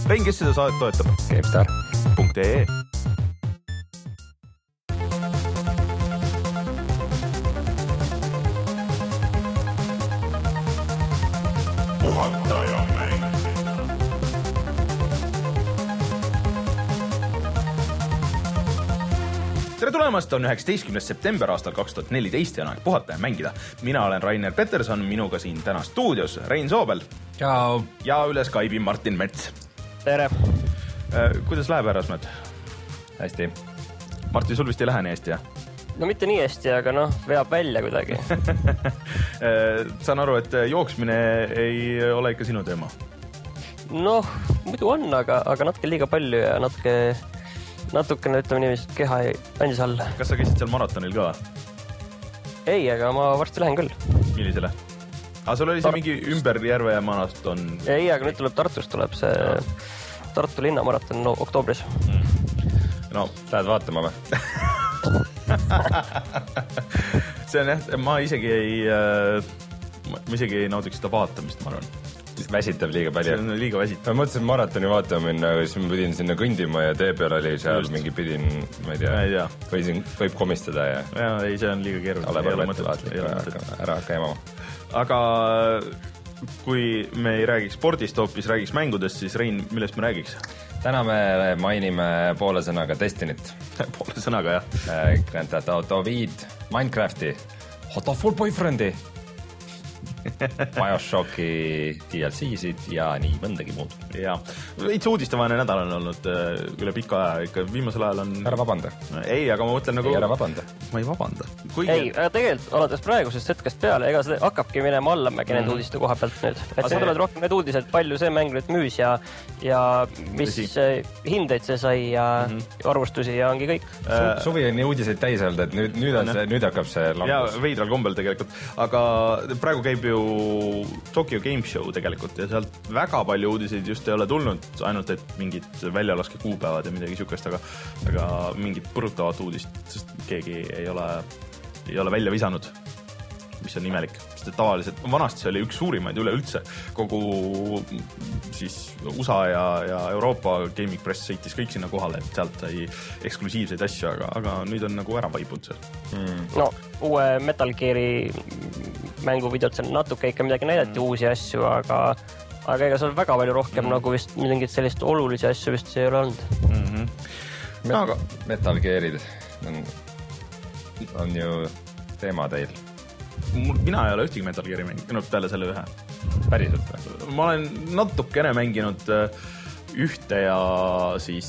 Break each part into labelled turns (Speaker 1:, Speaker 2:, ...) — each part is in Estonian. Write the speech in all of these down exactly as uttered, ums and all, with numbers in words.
Speaker 1: Rein, kes seda saadet toetab?
Speaker 2: GameStar
Speaker 1: punkt ee Tere tulemast, on üheksateistkümnes september aastal kaks tuhat neliteist ja on aeg puhata ja mängida. Mina olen Rainer Peterson, minuga siin täna stuudios Rein Soobel.
Speaker 2: Ciao.
Speaker 1: Ja üle Skype'i Martin Mets.
Speaker 3: Tere.
Speaker 1: Kuidas läheb, härrasmed?
Speaker 2: Hästi.
Speaker 1: Martin, sul vist ei lähe nii hästi, jah?
Speaker 3: No mitte nii hästi, aga noh, veab välja kuidagi.
Speaker 1: Saan aru, et jooksmine ei ole ikka sinu teema?
Speaker 3: Noh, muidu on, aga, aga natuke liiga palju ja natuke... Natukene, ütleme niiviisi, et keha ei andis alla.
Speaker 1: Kas sa käisid seal maratonil ka?
Speaker 3: Ei, aga ma varsti lähen küll.
Speaker 1: Millisele? Aga sul oli see Tar- mingi ümber järve ja maraton?
Speaker 3: Ei, aga nüüd tuleb Tartust, tuleb see no. Tartu linnamaraton no, oktoobris. Mm.
Speaker 2: No, lähed vaatama või?
Speaker 1: See on jah, ma isegi ei, ma isegi ei naudiks seda vaatamist, ma arvan.
Speaker 2: Väsitab liiga palju.
Speaker 1: See on liiga väsitab.
Speaker 2: Ma mõtlesin maratoni vaatama minna, siis ma pidin sinna kõndima ja tee peal oli seal Just. mingi pidin, ma ei tea, ei tea. Võisin, võib komistada ja...
Speaker 1: Ja, ei, see on liiga keeruline.
Speaker 2: Ole palju ettevaatlik, ära hakka emama.
Speaker 1: Aga kui me ei räägiks spordist, hoopis räägiks mängudest, siis Rein, millest me räägiks?
Speaker 2: Täna me mainime poole sõnaga Destinit.
Speaker 1: Poole sõnaga, jah.
Speaker 2: Grand Theft Auto viis, Minecrafti, Hot of Full Boyfriendi, Bioshocki D L C-sid ja nii mõndagi muud.
Speaker 1: Ja, veits uudistevane nädal on olnud üle pika aja, ikka viimasel ajal on...
Speaker 2: Ära vabanda.
Speaker 1: Ei, aga ma mõtlen nagu...
Speaker 2: Ei, ära vabanda.
Speaker 1: Ma ei vabanda.
Speaker 3: Kuigi... Ei, aga tegelikult alates praegusest hetkest peale, ega see hakkabki minema allamägi mm-hmm. need uudiste koha pealt nüüd. Et see tulevad rohkem need uudised, palju see mäng nüüd müüs ja, ja mis Visi. hindeid see sai ja mm-hmm. arvustusi ja ongi kõik.
Speaker 2: Su, suvi on nii uudiseid täis olnud, et nüüd, nüüd, on see, nüüd hakkab see langus.
Speaker 1: Ja veidral kombel tegelikult. Aga praegu käib ju Tokyo Game Show tegelikult ja sealt väga palju uudiseid just ei ole tulnud, ainult et mingid väljalaske kuupäevad ja midagi sükest, aga, aga mingid põrutavat uudist, sest keegi ei ole, ei ole välja visanud, mis on imelik. Sest tavaliselt, vanasti see oli üks suurimaid üle üldse, kogu siis U S A ja, ja Euroopa Gaming Press sõitis kõik sinna kohale, et sealt sai eksklusiivseid asju, aga, aga nüüd on nagu ära vaibunud seal.
Speaker 3: Mm. No, uue Metal Geari mänguvideot seal natuke ikka midagi näidati mm. uusi asju, aga, aga ega seal väga palju rohkem mm. nagu vist mingit sellist olulisi asju vist see ei ole olnud.
Speaker 2: Mm-hmm. Met- no, aga... Metal Gearid on, on ju teema teil.
Speaker 1: Mina ei ole ühtegi Metal Geari mänginud peale selle ühe.
Speaker 2: Päriselt või?
Speaker 1: Ma olen natukene mänginud ühte ja siis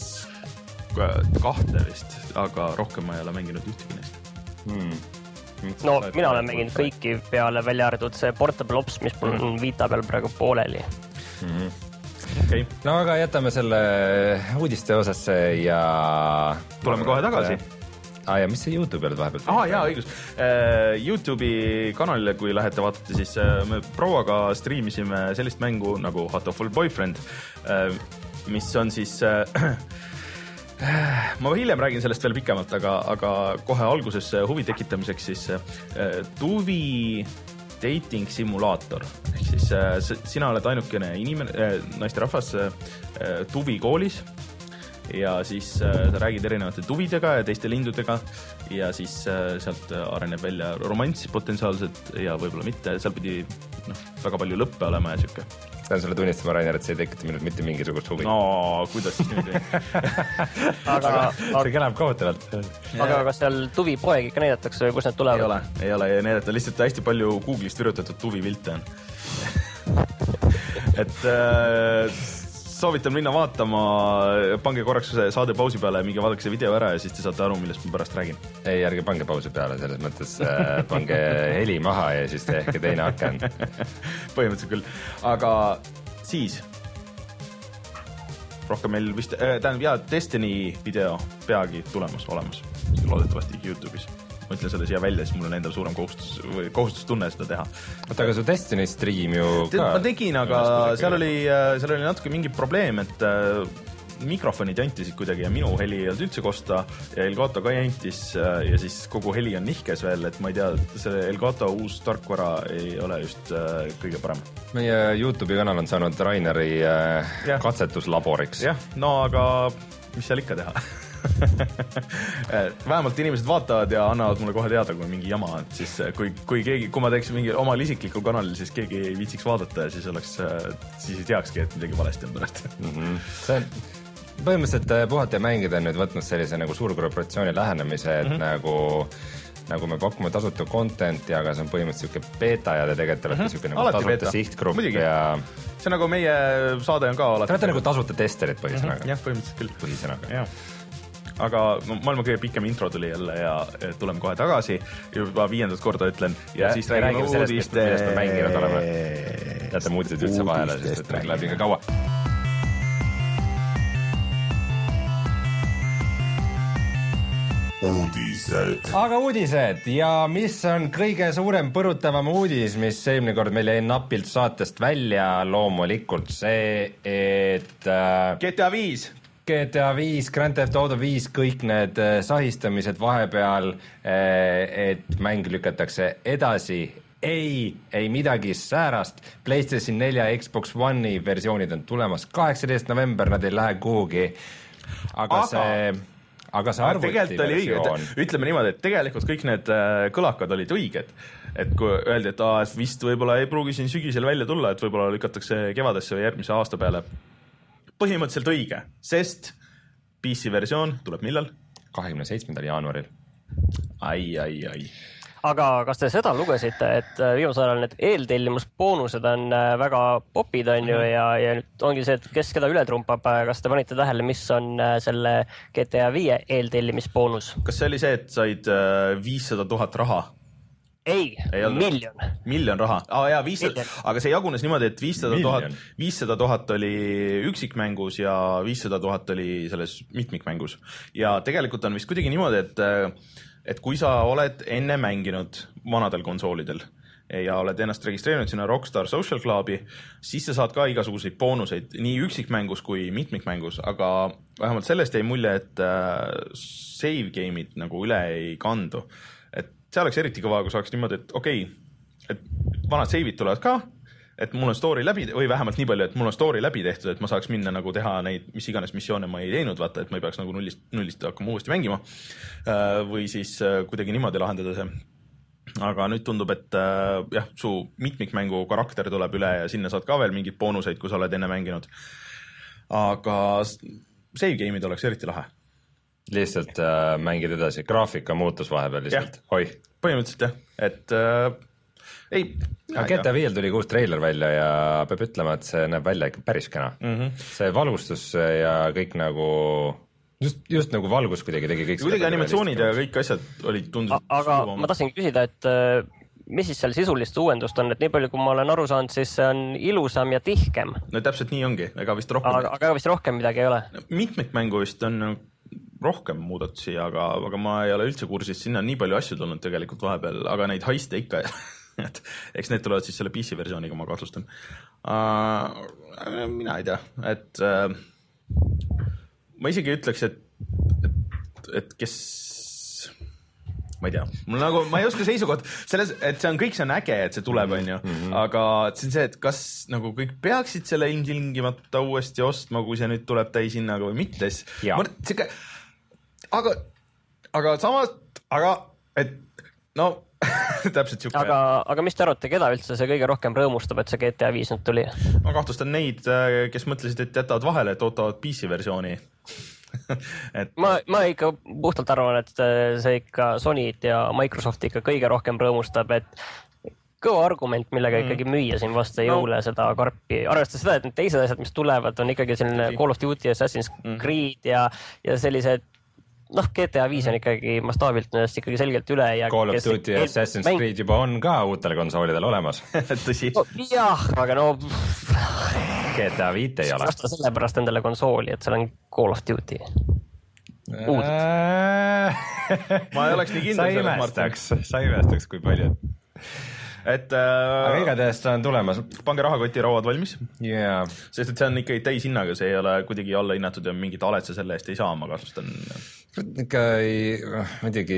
Speaker 1: kahte vist, aga rohkem ma ei ole mänginud ühtegi neist.
Speaker 2: Hmm.
Speaker 3: No, mina olen mänginud kõiki peale välja arvatud see Portable Ops, mis mul on Vita peal praegu pooleli.
Speaker 2: Mm-hmm. Okay. No aga jätame selle uudiste osasse ja...
Speaker 1: Tuleme kohe tagasi.
Speaker 2: Ah, ja mis see YouTube peal vahepeal?
Speaker 1: Ah, jaa, õigus. Uh, YouTube'i kanalile, kui lähete vaatate, siis uh, me prouaga striimisime sellist mängu nagu Hot of Full Boyfriend, uh, mis on siis... Uh, ma hiljem räägin sellest veel pikemalt, aga, aga kohe alguses huvi tekitamiseks siis uh, Tuvi dating simulaator. Ehk siis uh, sina oled ainukene inimene, uh, naisterahvas uh, Tuvi koolis, ja siis äh, sa räägid erinevate tuvidega ja teiste lindudega ja siis äh, sealt areneb välja romanss potentsiaalselt ja võib-olla mitte, seal pidi noh, väga palju lõppe olema ja siuke.
Speaker 2: Tänan sulle tunnistama, Rainer, et see ei tekita minult mitte mingisugust huvi.
Speaker 1: No, kuidas siis nüüd?
Speaker 2: aga see kõlab kohutavalt.
Speaker 3: Aga kas seal tuvi poeg ikka näidatakse või kus need tulevad?
Speaker 1: Ei ole, ei ole näidata, lihtsalt hästi palju Google'ist virutatud tuvi pilte on. et äh, soovitan minna vaatama, pange korraks saade pausi peale ja minge vaadake see video ära ja siis te saate aru, millest ma pärast räägin.
Speaker 2: Ei, ärge pange pausi peale, selles mõttes äh, pange heli maha ja siis tehke teine aken.
Speaker 1: Põhimõtteliselt küll. Aga siis rohkem meil vist, äh, tähendab, jaa, Destiny video peagi tulemas, olemas. Loodetavasti YouTube'is. Ma ütlen selle siia välja, siis mul on endal suurem kohustus, või kohustustunne seda teha.
Speaker 2: Oota, aga su Destiny stream ju ka...
Speaker 1: Ma tegin, aga seal oli, seal oli natuke mingi probleem, et mikrofonid jantisid kuidagi ja minu heli ei olnud üldse kosta ja Elgato ka jantis ja siis kogu heli on nihkes veel, et ma ei tea, see Elgato uus tarkvara ei ole just kõige parem.
Speaker 2: Meie YouTube'i kanal on saanud Raineri ja. katsetuslaboriks.
Speaker 1: Jah, no aga mis seal ikka teha? Vähemalt inimesed vaatavad ja annavad mulle kohe teada, kui mingi jama on, siis kui, kui keegi, kui ma teeks mingi omal isiklikul kanalil, siis keegi ei viitsiks vaadata ja siis oleks, siis ei teakski, et midagi valesti on pärast.
Speaker 2: Mm-hmm. See on põhimõtteliselt puhata ja mängida on nüüd võtnud sellise nagu suurkorporatsiooni lähenemise, et mm-hmm. nagu nagu me pakume tasuta content'i, aga see on põhimõtteliselt siuke beta ja te tegelikult olete mm-hmm. siuke nagu alati tasuta beta. Sihtgrupp Muidugi. Ja
Speaker 1: see nagu meie saade on ka alati.
Speaker 2: Te olete nagu tasuta testerid põhisõnaga.
Speaker 1: Mm-hmm. Jah, põhimõtteliselt küll.
Speaker 2: Põhisõnaga.
Speaker 1: Jah. Aga no, maailma kõige pikem intro tuli jälle ja tuleme kohe tagasi. Juba viiendat korda ütlen ja, ja siis räägime uudiste.
Speaker 2: Millest me mänginud oleme. Jätame uudised üldse vahele, sest et läheb liiga kaua. Uudised. Aga uudised ja mis on kõige suurem põrutavam uudis, mis eelmine kord meil jäi napilt saatest välja, loomulikult see, et
Speaker 1: G T A viis
Speaker 2: G T A viis, Grand Theft Auto viis, kõik need sahistamised vahepeal, et mäng lükatakse edasi. Ei, ei midagi säärast. PlayStation nelja ja Xbox One'i versioonid on tulemas kaheksateist november, nad ei lähe kuhugi. Aga, aga see, aga see arvuti versioon.
Speaker 1: Ütleme niimoodi, et tegelikult kõik need kõlakad olid õiged. Et kui öeldi, et aa, vist võib-olla ei pruugi siin sügisel välja tulla, et võib-olla lükatakse kevadesse või järgmise aasta peale. Põhimõtteliselt õige, sest P C versioon tuleb millal?
Speaker 2: kahekümne seitsmendal jaanuaril.
Speaker 1: Ai, ai, ai.
Speaker 3: Aga kas te seda lugesite, et viimasel ajal need eeltellimusboonused on väga popid on ju ja, ja nüüd ongi see, et kes keda üle trumpab, kas te panite tähele, mis on selle G T A viie eeltellimisboonus?
Speaker 1: Kas see oli see, et said viissada tuhat raha?
Speaker 3: Ei, ei miljon.
Speaker 1: Miljon raha. Ah, jaa, viissada, aga see jagunes niimoodi, et viissada tuhat oli üksikmängus ja viissada tuhat oli selles mitmikmängus. Ja tegelikult on vist kuidagi niimoodi, et, et kui sa oled enne mänginud vanadel konsoolidel ja oled ennast registreerinud sinna Rockstar Social Clubi, siis sa saad ka igasuguseid boonuseid nii üksikmängus kui mitmikmängus, aga vähemalt sellest jäi mulje, et save game'id nagu üle ei kandu. See oleks eriti kõva, kui saaks niimoodi, et okei, okay, et vanad save'id tulevad ka, et mul on story läbi, või vähemalt nii palju, et mul on story läbi tehtud, et ma saaks minna nagu teha neid, mis iganes missioone ma ei teinud, vaata, et ma ei peaks nagu nullist, nullist hakkama uuesti mängima. Või siis kuidagi niimoodi lahendada see. Aga nüüd tundub, et jah, su mitmikmängu karakter tuleb üle ja sinna saad ka veel mingid boonuseid, kui sa oled enne mänginud. Aga save game'id oleks eriti lahe.
Speaker 2: Lihtsalt äh, mängid edasi, graafika muutus vahepeal lihtsalt, hoi.
Speaker 1: Põhimõtteliselt jah, et äh, ei.
Speaker 2: Aga G T A viiel tuli uus trailer välja ja peab ütlema, et see näeb välja ikka päris kena. Mm-hmm. See valgustus ja kõik nagu, just, just nagu valgus kuidagi tegi kõik.
Speaker 1: Kuidagi animatsioonid ja kõik asjad olid tundus.
Speaker 3: Aga ma tahtsin küsida, et mis siis seal sisulist uuendust on, et nii palju, kui ma olen aru saanud, siis see on ilusam ja tihkem.
Speaker 1: No täpselt nii ongi, ega vist rohkem.
Speaker 3: Aga, aga vist rohkem midagi ei ole.
Speaker 1: Mitmikmängu vist on rohkem muudatusi, aga, aga ma ei ole üldse kursis, sinna on nii palju asju tulnud tegelikult vahepeal, aga neid haiste ikka, et eks need tulevad siis selle P C versiooniga, ma kahtlustan. Uh, mina ei tea, et uh, ma isegi ütleks, et, et, et kes, ma ei tea, mul nagu, ma ei oska seisukoht, selles, et see on kõik, see on äge, et see tuleb, on ju, mm-hmm. aga see on see, et kas nagu kõik peaksid selle ilmtingimata uuesti ostma, kui see nüüd tuleb täishinnaga või mitte, siis ma, siuke, aga, aga samas, aga, et no, täpselt siuke.
Speaker 3: Aga, aga mis te arvate, keda üldse see kõige rohkem rõõmustab, et see G T A viis nüüd tuli?
Speaker 1: Ma kahtlustan neid, kes mõtlesid, et jätavad vahele, et ootavad P C versiooni. et...
Speaker 3: ma, ma ikka puhtalt arvan, et see ikka Sony't ja Microsoft ikka kõige rohkem rõõmustab, et kõva argument, millega mm. ikkagi müüa siin vastu jõule no. seda karpi. Arvestades seda, et need teised asjad, mis tulevad, on ikkagi selline Call of Duty, Assassin's mm. Creed ja, ja sellised noh, G T A viis on ikkagi mastaabilt ennast ikkagi selgelt üle. Ja
Speaker 2: Call of Duty ja Assassin's mäng... Creed juba on ka uutel konsoolidel olemas.
Speaker 1: Tõsi.
Speaker 3: No, jah, aga no...
Speaker 2: G T A viis ei ole.
Speaker 3: Vasta sellepärast endale konsooli, et seal on Call of Duty. Uudid.
Speaker 1: ma ei oleks nii kindel.
Speaker 2: Sa imestaks, sa imestaks, kui palju.
Speaker 1: et äh,
Speaker 2: aga igatahes ta on tulemas.
Speaker 1: Pange rahakotirauad valmis
Speaker 2: yeah.
Speaker 1: Sest et see on ikkagi täishinnaga, see ei ole kuidagi alla hinnatud ja mingit alet sa selle eest ei saa, ma kahtlustan.
Speaker 2: Ikka ei, muidugi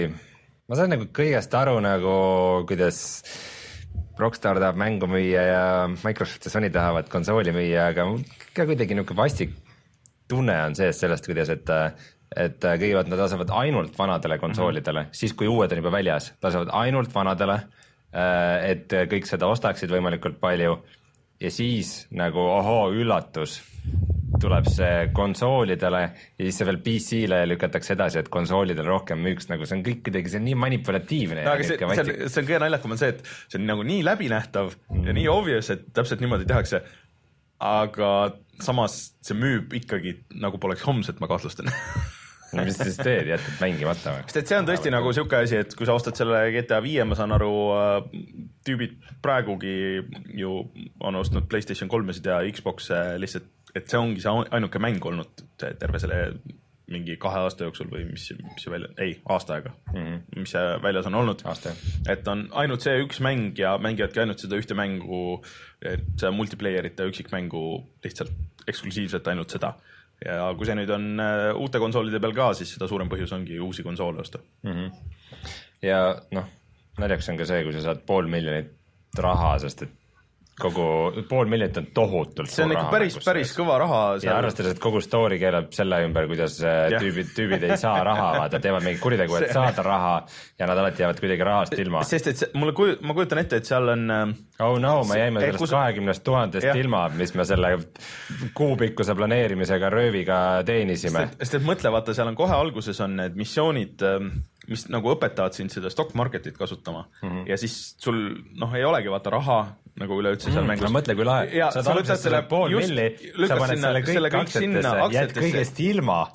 Speaker 2: ma saan nagu kõigest aru nagu, kuidas Rockstar tahab mängu müüa ja Microsoft ja Sony tahavad konsooli müüa, aga ka kuidagi niisugune vastik tunne on sees sellest, kuidas, et et kõigepealt nad lasevad ainult vanadele konsoolidele, mm -hmm. siis kui uued on juba väljas, lasevad ainult vanadele, et kõik seda ostaksid võimalikult palju ja siis nagu ohoo, üllatus, tuleb see konsoolidele ja siis see veel P C-le lükatakse edasi, et konsoolidele rohkem müüks, nagu see on kõik kuidagi, see on nii manipulatiivne.
Speaker 1: No, see, see, on, see on kõige naljakam on see, et see on nagu nii läbinähtav mm. ja nii obvious, et täpselt niimoodi tehakse, aga samas see müüb ikkagi nagu poleks homset, ma kahtlustan.
Speaker 2: Mis siis teed, jätad mängimata või?
Speaker 1: Sest et see on tõesti nagu siuke asi, et kui sa ostad selle G T A viie, ma saan aru, tüübid praegugi ju on ostnud PlayStation kolmesid ja Xbox lihtsalt, et see ongi see ainuke mäng olnud terve selle mingi kahe aasta jooksul või mis, mis see välja, ei, aasta aega, mm -hmm. mis see väljas on olnud. Aasta. Et on ainult see üks mäng ja mängivadki ainult seda ühte mängu, et multiplayer'it ja üksikmängu lihtsalt eksklusiivselt ainult seda. Ja kui see nüüd on uute konsoolide peal ka, siis seda suurem põhjus ongi uusi konsoole osta.
Speaker 2: Mm -hmm. Ja noh, naljaks on ka see, kui sa saad pool miljonit raha, sest et kogu pool miljonit on tohutult
Speaker 1: see on ikka päris, päris kõva raha
Speaker 2: seal. Ja arvestades, et kogu story keelab selle ümber, kuidas ja. tüübid, tüübid ei saa raha, vaata, teevad mingi kuritegu, et saada raha ja nad alati jäävad kuidagi rahast ilma.
Speaker 1: Sest et see, mulle kuj, ma kujutan ette, et seal on
Speaker 2: oh no, me jäime sellest kus... kahekümnest tuhandest ilma, mis me selle kuupikkuse planeerimisega rööviga teenisime.
Speaker 1: Sest et mõtle, vaata, seal on kohe alguses on need missioonid, mis nagu õpetavad sind seda stock marketit kasutama mm -hmm. ja siis sul noh, ei olegi vaata raha nagu üleüldse seal mm, mängus.
Speaker 2: Mõtle, kui lahe.
Speaker 1: Ja, sa võtad selle pool just, milli, sa paned sinna, selle kõik aktsiatesse,
Speaker 2: jääd kõigest ilma.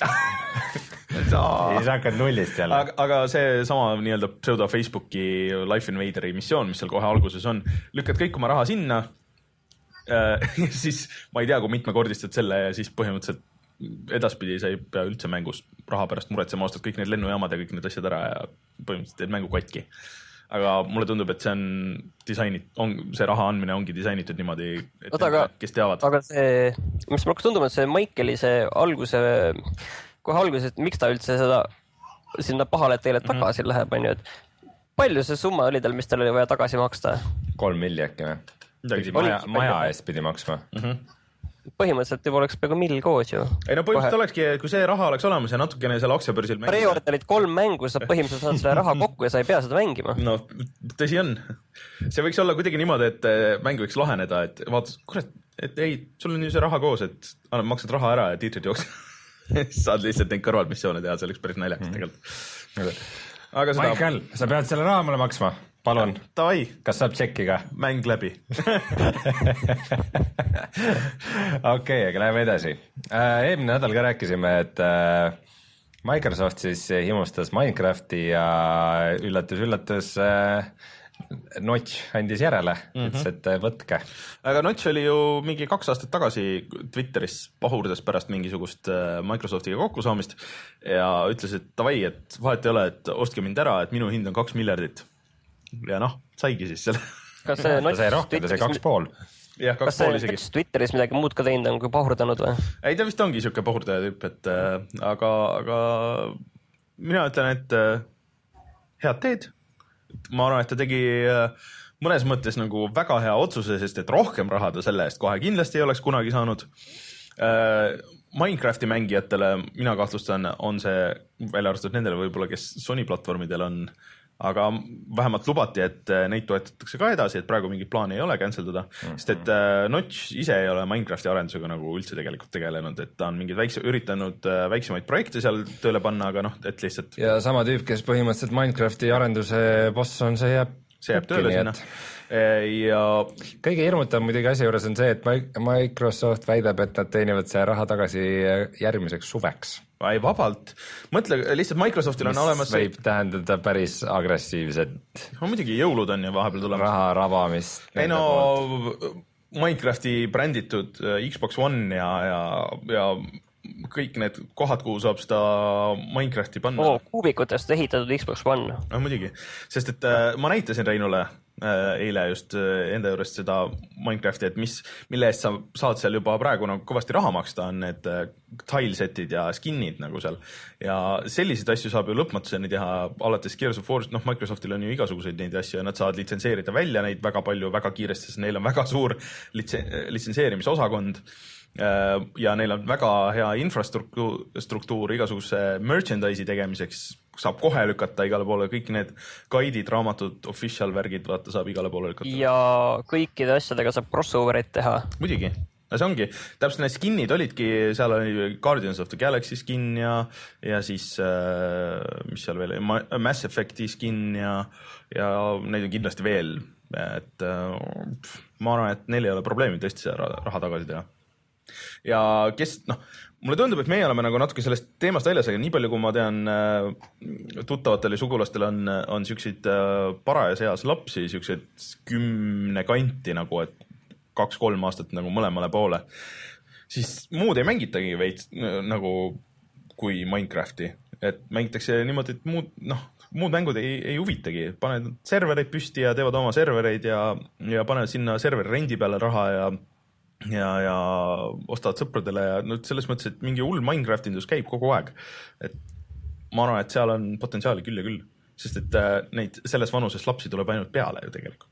Speaker 2: Siis hakkad nullist jälle.
Speaker 1: Aga, aga see sama nii-öelda pseudo Facebooki Life Invaderi missioon, mis seal kohe alguses on, lükkad kõik oma raha sinna ja siis ma ei tea, kui mitmekordistad selle ja siis põhimõtteliselt edaspidi sa ei pea üldse mängus raha pärast muretsema, ostad kõik need lennujaamad ja kõik need asjad ära ja põhimõtteliselt teed mängu katki. Aga mulle tundub, et see on disainid, on, see raha andmine ongi disainitud niimoodi, et
Speaker 3: Oota, aga,
Speaker 1: kes teavad.
Speaker 3: Aga see, mis ma hakkas tunduma, et see Michaeli see alguse, kohe alguses, et miks ta üldse seda sinna pahale teile tagasi mm -hmm. läheb, on ju, et palju see summa oli tal, mis tal oli vaja tagasi maksta?
Speaker 2: Kolm milli äkki või? Maja, maja eest pidi maksma. Mm -hmm.
Speaker 3: Põhimõtteliselt juba oleks peaaegu mill koos ju.
Speaker 1: Ei no põhimõtteliselt olekski, kui see raha oleks olemas ja natukene seal aktsiabörsil mängida.
Speaker 3: Preorderid kolm mängu, sa põhimõtteliselt saad selle raha kokku ja sa ei pea seda mängima.
Speaker 1: No tõsi on. See võiks olla kuidagi niimoodi, et mäng võiks laheneda, et vaata, kurat, et ei, sul on ju see raha koos, et annab, maksad raha ära ja tiitrid jooks. Saad lihtsalt neid kõrvalmissioone teha, see oleks päris naljakas mm -hmm. tegelikult.
Speaker 2: Aga seda... Michael, sa pead selle raha mulle maksma. Palun, kas saab tšekki ka?
Speaker 1: Mäng läbi.
Speaker 2: Okei, aga läheme edasi. Eelmine nädal ka rääkisime, et Microsoft siis himustas Minecrafti ja üllatus-üllatus Notch andis järele, mm -hmm. ütles, et võtke.
Speaker 1: Aga Notch oli ju mingi kaks aastat tagasi Twitteris pahurdas pärast mingisugust Microsoftiga kokkusaamist ja ütles, et davai, et vahet ei ole, et ostke mind ära, et minu hind on kaks miljardit. Ja noh, saigi siis selle.
Speaker 3: Kas see Notch
Speaker 2: sai rohkem, ta sai kaks pool.
Speaker 1: Jah, kaks
Speaker 3: kas see Notch Twitteris midagi muud ka teinud on kui pahurdanud või?
Speaker 1: Ei, ta vist ongi siuke pahurdaja tüüp, et äh, aga, aga mina ütlen, et äh, head teed. Ma arvan, et ta tegi äh, mõnes mõttes nagu väga hea otsuse, sest et rohkem raha ta selle eest kohe kindlasti ei oleks kunagi saanud. Äh, Minecrafti mängijatele, mina kahtlustan, on see välja arvatud nendele võib-olla, kes Sony platvormidel on, aga vähemalt lubati, et neid toetatakse ka edasi, et praegu mingit plaani ei ole canceldada, mm-hmm. sest et uh, Notch ise ei ole Minecrafti arendusega nagu üldse tegelikult tegelenud, et ta on mingid väikse, üritanud uh, väiksemaid projekte seal tööle panna, aga noh, et lihtsalt.
Speaker 2: Ja sama tüüp, kes põhimõtteliselt Minecrafti arenduse boss on, see jääb,
Speaker 1: see jääb tööle sinna. Ja
Speaker 2: kõige hirmutav muidugi asja juures on see, et Microsoft väidab, et nad teenivad see raha tagasi järgmiseks suveks.
Speaker 1: Ei, vabalt. Mõtle, lihtsalt Microsoftil on
Speaker 2: mis
Speaker 1: olemas...
Speaker 2: võib tähendada päris agressiivset...
Speaker 1: No muidugi jõulud on ja vahepeal tulemas.
Speaker 2: Raha rabamist.
Speaker 1: Ei no, poolt. Minecrafti bränditud Xbox One ja, ja, ja kõik need kohad, kuhu saab seda Minecrafti panna.
Speaker 3: Oo, kuubikutest ehitatud Xbox One.
Speaker 1: No muidugi, sest et äh, ma näitasin Reinule eile just enda juurest seda Minecrafti, et mis, mille eest sa saad seal juba praegu nagu kõvasti raha maksta, on need tilesetid ja skin'id nagu seal. Ja selliseid asju saab ju lõpmatuseni teha alates Gears of War, noh Microsoftil on ju igasuguseid neid asju ja nad saavad litsenseerida välja neid väga palju, väga kiiresti, sest neil on väga suur litsenseerimisosakond. Ja neil on väga hea infrastruktuur, struktuur igasuguse merchandise'i tegemiseks, saab kohe lükata igale poole, kõik need guide'id, raamatud, official värgid, vaata saab igale poole lükata.
Speaker 3: Ja kõikide asjadega saab crossoverit teha.
Speaker 1: Muidugi, see ongi, täpselt need skin'id olidki, seal oli Guardians of the Galaxy skin ja, ja siis, mis seal veel, Mass Effecti skin ja, ja neid on kindlasti veel, et ma arvan, et neil ei ole probleemi tõesti see raha tagasi teha. Ja kes, noh, mulle tundub, et meie oleme nagu natuke sellest teemast väljas, aga nii palju, kui ma tean, tuttavatel ja sugulastel on, on siukseid parajas eas lapsi, siukseid kümne kanti nagu, et kaks-kolm aastat nagu mõlemale poole, siis muud ei mängitagi veits nagu kui Minecrafti, et mängitakse niimoodi, et muud, noh, muud mängud ei, ei huvitagi, paned servereid püsti ja teevad oma servereid ja, ja panevad sinna serveri rendi peale raha ja ja, ja ostavad sõpradele ja no selles mõttes, et mingi hull Minecraftindus käib kogu aeg. Et ma arvan, et seal on potentsiaali küll ja küll, sest et äh, neid selles vanuses lapsi tuleb ainult peale ju tegelikult.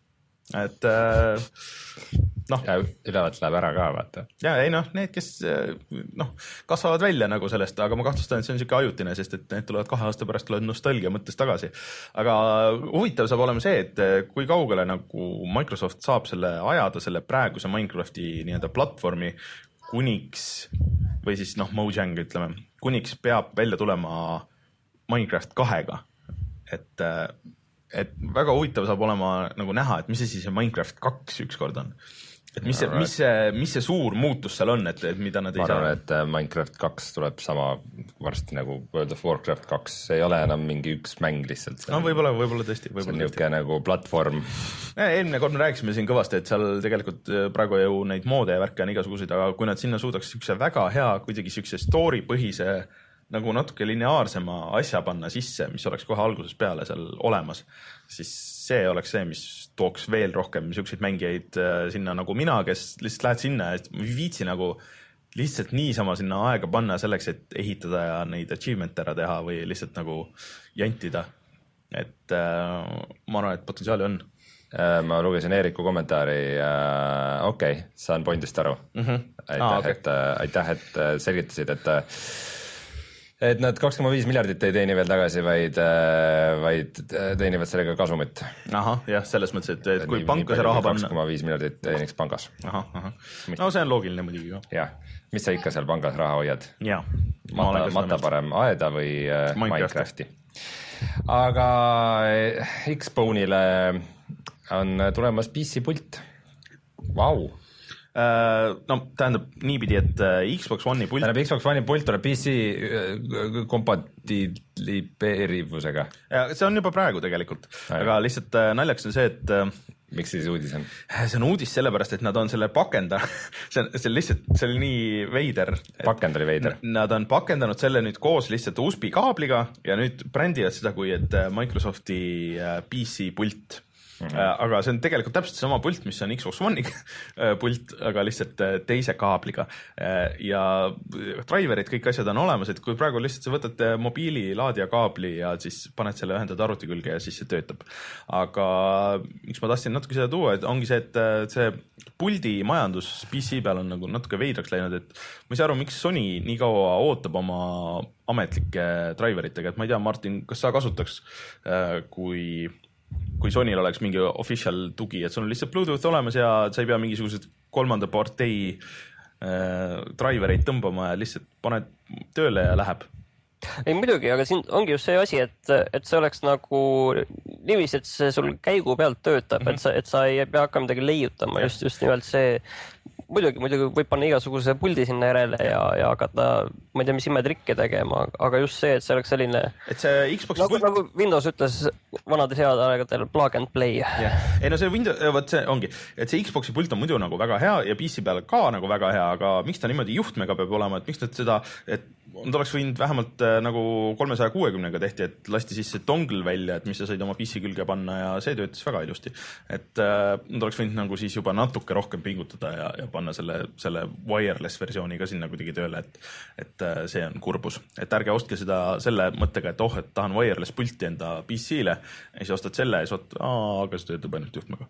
Speaker 1: Et äh, noh.
Speaker 2: Ja ülevalt läheb ära ka, vaata.
Speaker 1: Ja ei noh, need, kes noh, kasvavad välja nagu sellest, aga ma kahtlustan, et see on siuke ajutine, sest et need tulevad kahe aasta pärast tulevad nostalgia mõttes tagasi. Aga huvitav saab olema see, et kui kaugele nagu Microsoft saab selle ajada selle praeguse Minecrafti nii-öelda platvormi kuniks, või siis noh, Mojang ütleme, kuniks peab välja tulema Minecraft kahega. Et et väga huvitav saab olema nagu näha, et mis see siis Minecraft kaks ükskord on. Et mis see, mis see, mis see suur muutus seal on, et, et mida nad ei
Speaker 2: ma
Speaker 1: saa.
Speaker 2: Ma arvan, et Minecraft kaks tuleb sama varsti nagu World of Warcraft kaks. See ei ole enam mingi üks mäng lihtsalt.
Speaker 1: No võib-olla, võib-olla tõesti. Võib
Speaker 2: see on niuke nagu platvorm.
Speaker 1: Eelmine kord me rääkisime siin kõvasti, et seal tegelikult praegu ju neid moode ja värke on igasuguseid, aga kui nad sinna suudaks siukse väga hea, kuidagi siukse story põhise nagu natuke lineaarsema asja panna sisse, mis oleks kohe alguses peale seal olemas, siis see oleks see, mis tooks veel rohkem siukseid mängijaid sinna nagu mina, kes lihtsalt lähed sinna ja viitsi nagu lihtsalt niisama sinna aega panna selleks, et ehitada ja neid achievement ära teha või lihtsalt nagu jantida. Et äh, ma arvan, et potentsiaali on.
Speaker 2: Ma lugesin Eeriku kommentaari, äh, okei, okay, saan pointist aru. Mm-hmm. Aitäh, ah, okay. et, äh, aitäh, et selgitasid, et äh, et nad kaks koma viis miljardit ei teeni veel tagasi, vaid, vaid teenivad sellega kasumit.
Speaker 1: Aha, jah, selles mõttes, et, et kui panka see raha panna...
Speaker 2: kaks koma viis miljardit teeniks pangas.
Speaker 1: Aha, aha. No see on loogiline muidugi ka.
Speaker 2: Jah, mis sa ikka seal pangas raha hoiad?
Speaker 1: Jah.
Speaker 2: Mata, mata parem aeda või Minecrafti. Aga Xbone'ile on tulemas P C pult. Vau!
Speaker 1: No tähendab niipidi, et Xbox One'i pult...
Speaker 2: Tähendab Xbox One'i pult tuleb P C kompatiilipeerivusega.
Speaker 1: See on juba praegu tegelikult, Aja. Aga lihtsalt naljaks on see, et...
Speaker 2: Miks siis uudis on?
Speaker 1: See on uudis sellepärast, et nad on selle pakenda... see on, see on lihtsalt, see oli nii veider.
Speaker 2: Pakend oli veider.
Speaker 1: Nad on pakendanud selle nüüd koos lihtsalt U S B kaabliga ja nüüd brändivad seda kui, et Microsofti P C pult. Mm-hmm. Aga see on tegelikult täpselt sama pult, mis on Xbox One'i pult, aga lihtsalt teise kaabliga ja driverid, kõik asjad on olemas, et kui praegu lihtsalt sa võtad mobiililaadija kaabli ja siis paned selle ühendad arvuti külge ja siis see töötab. Aga miks ma tahtsin natuke seda tuua, et ongi see, et see puldi majandus P C peal on nagu natuke veidraks läinud, et ma ei saa aru, miks Sony nii kaua ootab oma ametlike driveritega, et ma ei tea, Martin, kas sa kasutaks kui kui Sonyl oleks mingi official tugi, et sul on lihtsalt Bluetooth olemas ja sa ei pea mingisugused kolmanda partei äh, drivereid tõmbama ja lihtsalt paned tööle ja läheb.
Speaker 3: Ei muidugi, aga siin ongi just see asi, et, et see oleks nagu niiviisi, et see sul käigu pealt töötab, mm-hmm. et, sa, et sa ei pea hakka midagi leiutama, just, just nimelt see muidugi, muidugi võib panna igasuguse puldi sinna järele ja, ja hakata, ma ei tea, mis imetrikke tegema, aga just see, et see oleks selline... Et see Xbox nagu, pult... nagu Windows ütles vanades head aegadel plug and play.
Speaker 1: Yeah. Ei no see Windows, võt see ongi, et see Xboxi pult on muidu nagu väga hea ja P C peal ka nagu väga hea, aga miks ta niimoodi juhtmega peab olema, et miks nad seda, et ta oleks võinud vähemalt äh, nagu kolmesaja kuuekümnega tehti, et lasti siis see dongle välja, et mis sa said oma P C külge panna ja see töötas väga ilusti. Et äh, ta oleks võinud nagu siis juba natuke rohkem pingutada ja, ja panna selle, selle wireless versiooni ka sinna kuidagi tööle, et, et äh, see on kurbus. Et ärge ostke seda selle mõttega, et oh, et tahan wireless pulti enda P C-le ja siis ostad selle ja siis oot, aa, aga see töötab ainult juhtmega.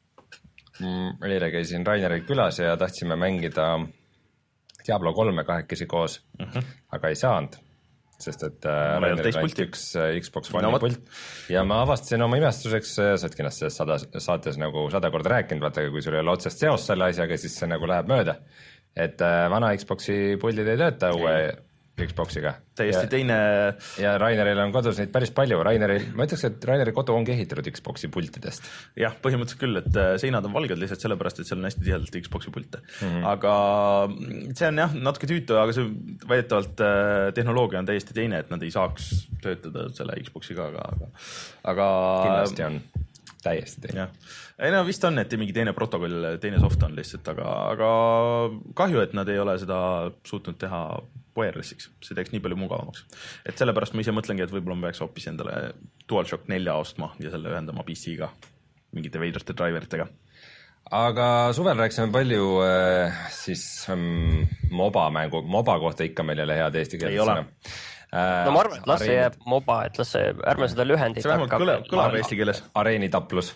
Speaker 2: Eile käisin Raineril külas ja tahtsime mängida Diablo kolme kahekesi koos, uh-huh. aga ei saanud, sest et äh, Raineril ainult üks äh, Xbox One'i no, pult ja ma avastasin oma imestuseks, sa oled kindlasti sellest sada, saates nagu sada korda rääkinud, vaata, kui sul ei ole otsest seost selle asjaga, siis see nagu läheb mööda, et äh, vana Xboxi puldid ei tööta uue Xboxiga.
Speaker 1: Täiesti ja, teine.
Speaker 2: Ja Raineril on kodus neid päris palju. Raineril, ma ütleks, et Raineri kodu ongi ehitatud Xboxi pultidest.
Speaker 1: Jah, põhimõtteliselt küll, et seinad on valged lihtsalt sellepärast, et seal on hästi tihedalt Xboxi pulte. Mm-hmm. Aga see on jah, natuke tüütu, aga see väidetavalt tehnoloogia on täiesti teine, et nad ei saaks töötada selle Xboxiga, aga, aga...
Speaker 2: kindlasti on. Täiesti teine.
Speaker 1: Ei no vist on, et mingi teine protokoll, teine soft on lihtsalt, aga, aga kahju, et nad ei ole seda suutnud teha wirelessiks, see teeks nii palju mugavamaks. Et sellepärast ma ise mõtlengi, et võib-olla ma peaks hoopis endale DualShock nelja ostma ja selle ühendama P C-ga mingite veidrate driveritega.
Speaker 2: Aga suvel rääksime palju äh, siis ähm, MOBA mängu, MOBA kohta ikka meil jälle head eesti keeles.
Speaker 1: Ei ole.
Speaker 3: No ma arvan, et las see jääb MOBA, et las see, ärme seda lühendit
Speaker 1: see vähemalt kõlab, kõlab eesti keeles.
Speaker 2: Areeni taplus.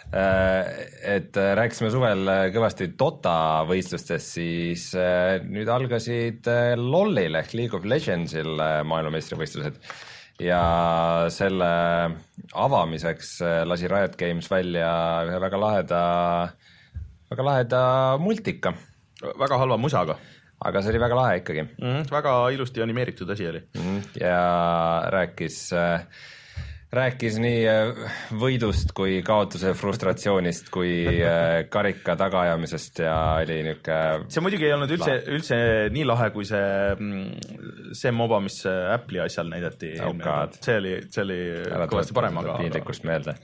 Speaker 2: Et rääkisime suvel kõvasti Dota võistlustes, siis nüüd algasid LOLil ehk League of Legendsil maailmameistrivõistlused ja selle avamiseks lasi Riot Games välja ühe väga laheda, väga laheda multika.
Speaker 1: Väga halva musaga.
Speaker 2: Aga see oli väga lahe ikkagi.
Speaker 1: Mm-hmm, väga ilusti animeeritud asi oli.
Speaker 2: Mm-hmm, ja rääkis, rääkis nii võidust kui kaotuse frustratsioonist kui karika tagaajamisest ja oli niuke...
Speaker 1: See muidugi ei olnud üldse, üldse nii lahe kui see, see MOBA, mis Apple'i asjal näidati.
Speaker 2: Oh
Speaker 1: see oli, see oli kõvasti parem, aga...
Speaker 2: piinlikust meelde.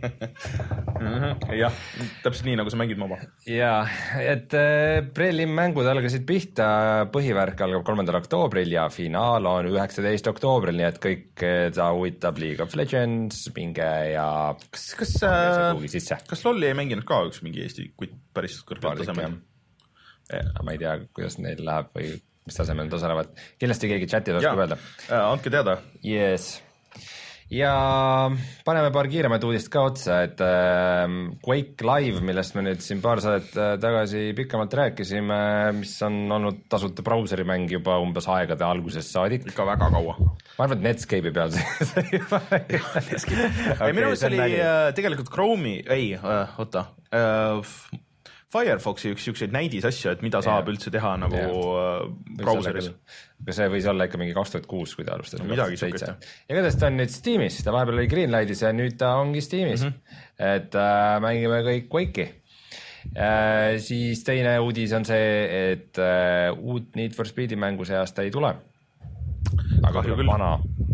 Speaker 1: mm-hmm, jah, täpselt nii, nagu sa mängid MOBA.
Speaker 2: Ja, et prelim mängud algasid pihta, põhivärk algab kolmandal oktoobril ja finaal on üheksateist oktoobril, nii et kõik ta huvitab League of Legends, minge ja
Speaker 1: kas, kas, äh, kas LOLi ei mänginud ka üks mingi Eesti kutt päris kõrgelt tasemel?
Speaker 2: Ma ei tea, kuidas neil läheb või mis tasemel nad osalevad. Kindlasti keegi chatis oskab öelda.
Speaker 1: Andke teada.
Speaker 2: Yes. Ja paneme paar kiiremat uudist ka otsa, et äh, Quake Live, millest me nüüd siin paar saadet tagasi pikemalt rääkisime, mis on olnud tasuta brauserimäng juba umbes aegade algusest saadik.
Speaker 1: Ikka väga kaua.
Speaker 2: Ma arvan, et Netscape'i peal see juba
Speaker 1: Netscape. Okay, minu see oli äh, tegelikult Chrome'i, ei, äh, oota, äh, Firefoxi üks siukseid näidis asju, et mida saab yeah. üldse teha nagu yeah. brauseris.
Speaker 2: Aga see võis olla ikka mingi kaks tuhat kuus, kui ta alustas.
Speaker 1: No, midagi siukest.
Speaker 2: Ja kuidas ta on nüüd Steamis, ta vahepeal oli Greenlightis ja nüüd ta ongi Steamis. Mm-hmm. Et äh, mängime kõik Quake'i. Äh, siis teine uudis on see, et äh, uut Need for Speedi mängu see aasta ei tule. Aga küll vana.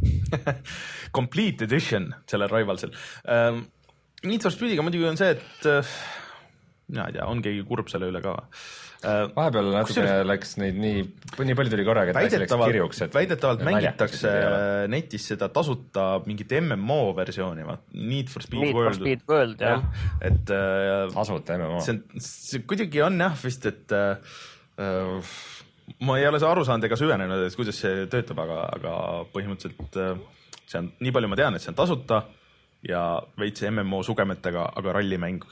Speaker 1: Complete edition sellel Rivalsel. Uh, Need for Speediga muidugi on see, et uh, mina ei tea, on keegi kurb selle üle ka. Uh,
Speaker 2: Vahepeal natuke see... läks neid nii, nii palju tuli korraga, et läks kirjuks. Et
Speaker 1: väidetavalt mängitakse netis seda tasuta mingit M M O versiooni, Need for Speed
Speaker 3: Need
Speaker 1: World.
Speaker 3: For Speed World, jah.
Speaker 1: Et, uh,
Speaker 2: tasuta M M O.
Speaker 1: See, see kuidagi on jah vist, et uh, ma ei ole see aru saanud ega süvenenud, et kuidas see töötab, aga, aga põhimõtteliselt uh, see on, nii palju ma tean, et see on tasuta ja veits M M O sugemetega, aga rallimäng.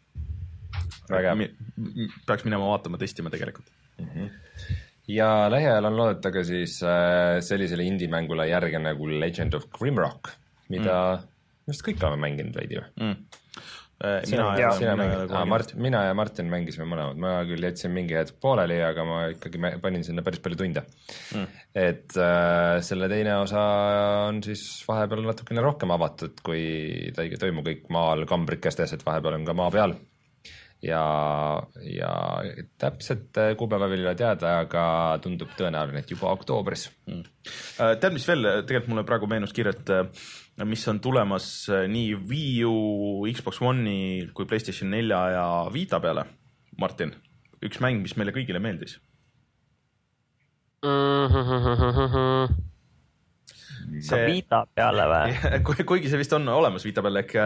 Speaker 1: Väga. Peaks minema vaatama, testima tegelikult.
Speaker 2: Mm-hmm. Ja lähiajal on loodetaga siis äh, sellisele indie-mängule järge nagu Legend of Grimrock, mida mm. just kõik oleme mänginud veidi või? Mm. Äh, mina, ja, ja, mina, ja, Mart, mina ja Martin mängisime mõlemad, ma küll jätsin mingi hetk pooleli, aga ma ikkagi panin sinna päris palju tunde. Mm. Et äh, selle teine osa on siis vahepeal natukene rohkem avatud, kui ta ei toimu kõik maal kambrikestes, et vahepeal on ka maa peal. Ja, ja täpselt kuupäeva veel ei ole teada, aga tundub tõenäoline, et juba oktoobris.
Speaker 1: Mm. Tead, mis veel, tegelikult mulle praegu meenus kiirelt, mis on tulemas nii Wii U, Xbox One'i kui PlayStation nelja ja Vita peale, Martin, üks mäng, mis meile kõigile meeldis.
Speaker 3: Mm-hmm. See... Vita peale või?
Speaker 1: Kuigi see vist on olemas Vita peale, ehk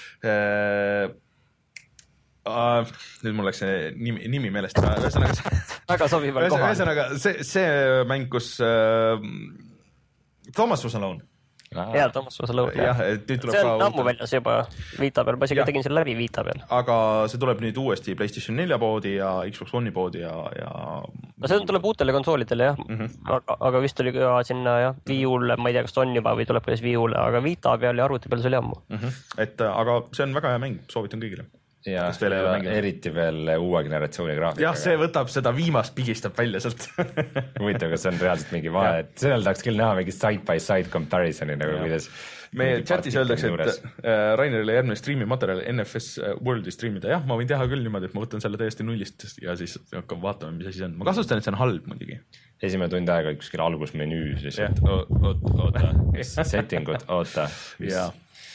Speaker 1: äh, äh, nüüd mul läks see nimi, nimi meelest. Ühesõnaga,
Speaker 3: väga sobival kohal.
Speaker 1: Ühesõnaga, see, see mäng, kus äh, Thomas was alone.
Speaker 3: Jaa, Thomas was alone.
Speaker 1: Jah, see
Speaker 3: on ammu väljas juba Vita peal, ma isegi tegin selle läbi Vita peal.
Speaker 1: Aga see tuleb nüüd uuesti PlayStation nelja poodi ja Xbox One'i poodi ja, ja...
Speaker 3: No see tuleb uutele konsoolidele, jah. Mm-hmm. Aga, aga vist oli ka sinna, jah, Wii U'le, ma ei tea, kas ta on juba või tuleb kas Wii U'le, aga Vita peal ja arvuti peal see oli ammu.
Speaker 1: Mm-hmm. Et, aga see on väga hea mäng, soovitan kõigile.
Speaker 2: Ja eriti veel uue generatsiooni graafikaga.
Speaker 1: Jah, see võtab seda viimast pigistab välja sealt.
Speaker 2: Huvitav, kas see on reaalselt mingi vahe, et sellel tahaks küll näha mingi side-by-side comparisoni, nagu kuidas
Speaker 1: meie chatis öeldakse, et äh, Rainerile järgmine streami materjal N F S Worldi streamida. Jah, ma võin teha küll niimoodi, et ma võtan selle täiesti nullist ja siis hakkab vaatama, mis asi see on. Ma kasustan, et see on halb muidugi.
Speaker 2: Esimene tund aega kuskil algusmenüüs lihtsalt. Oota, settingud, oota.
Speaker 1: Jaa.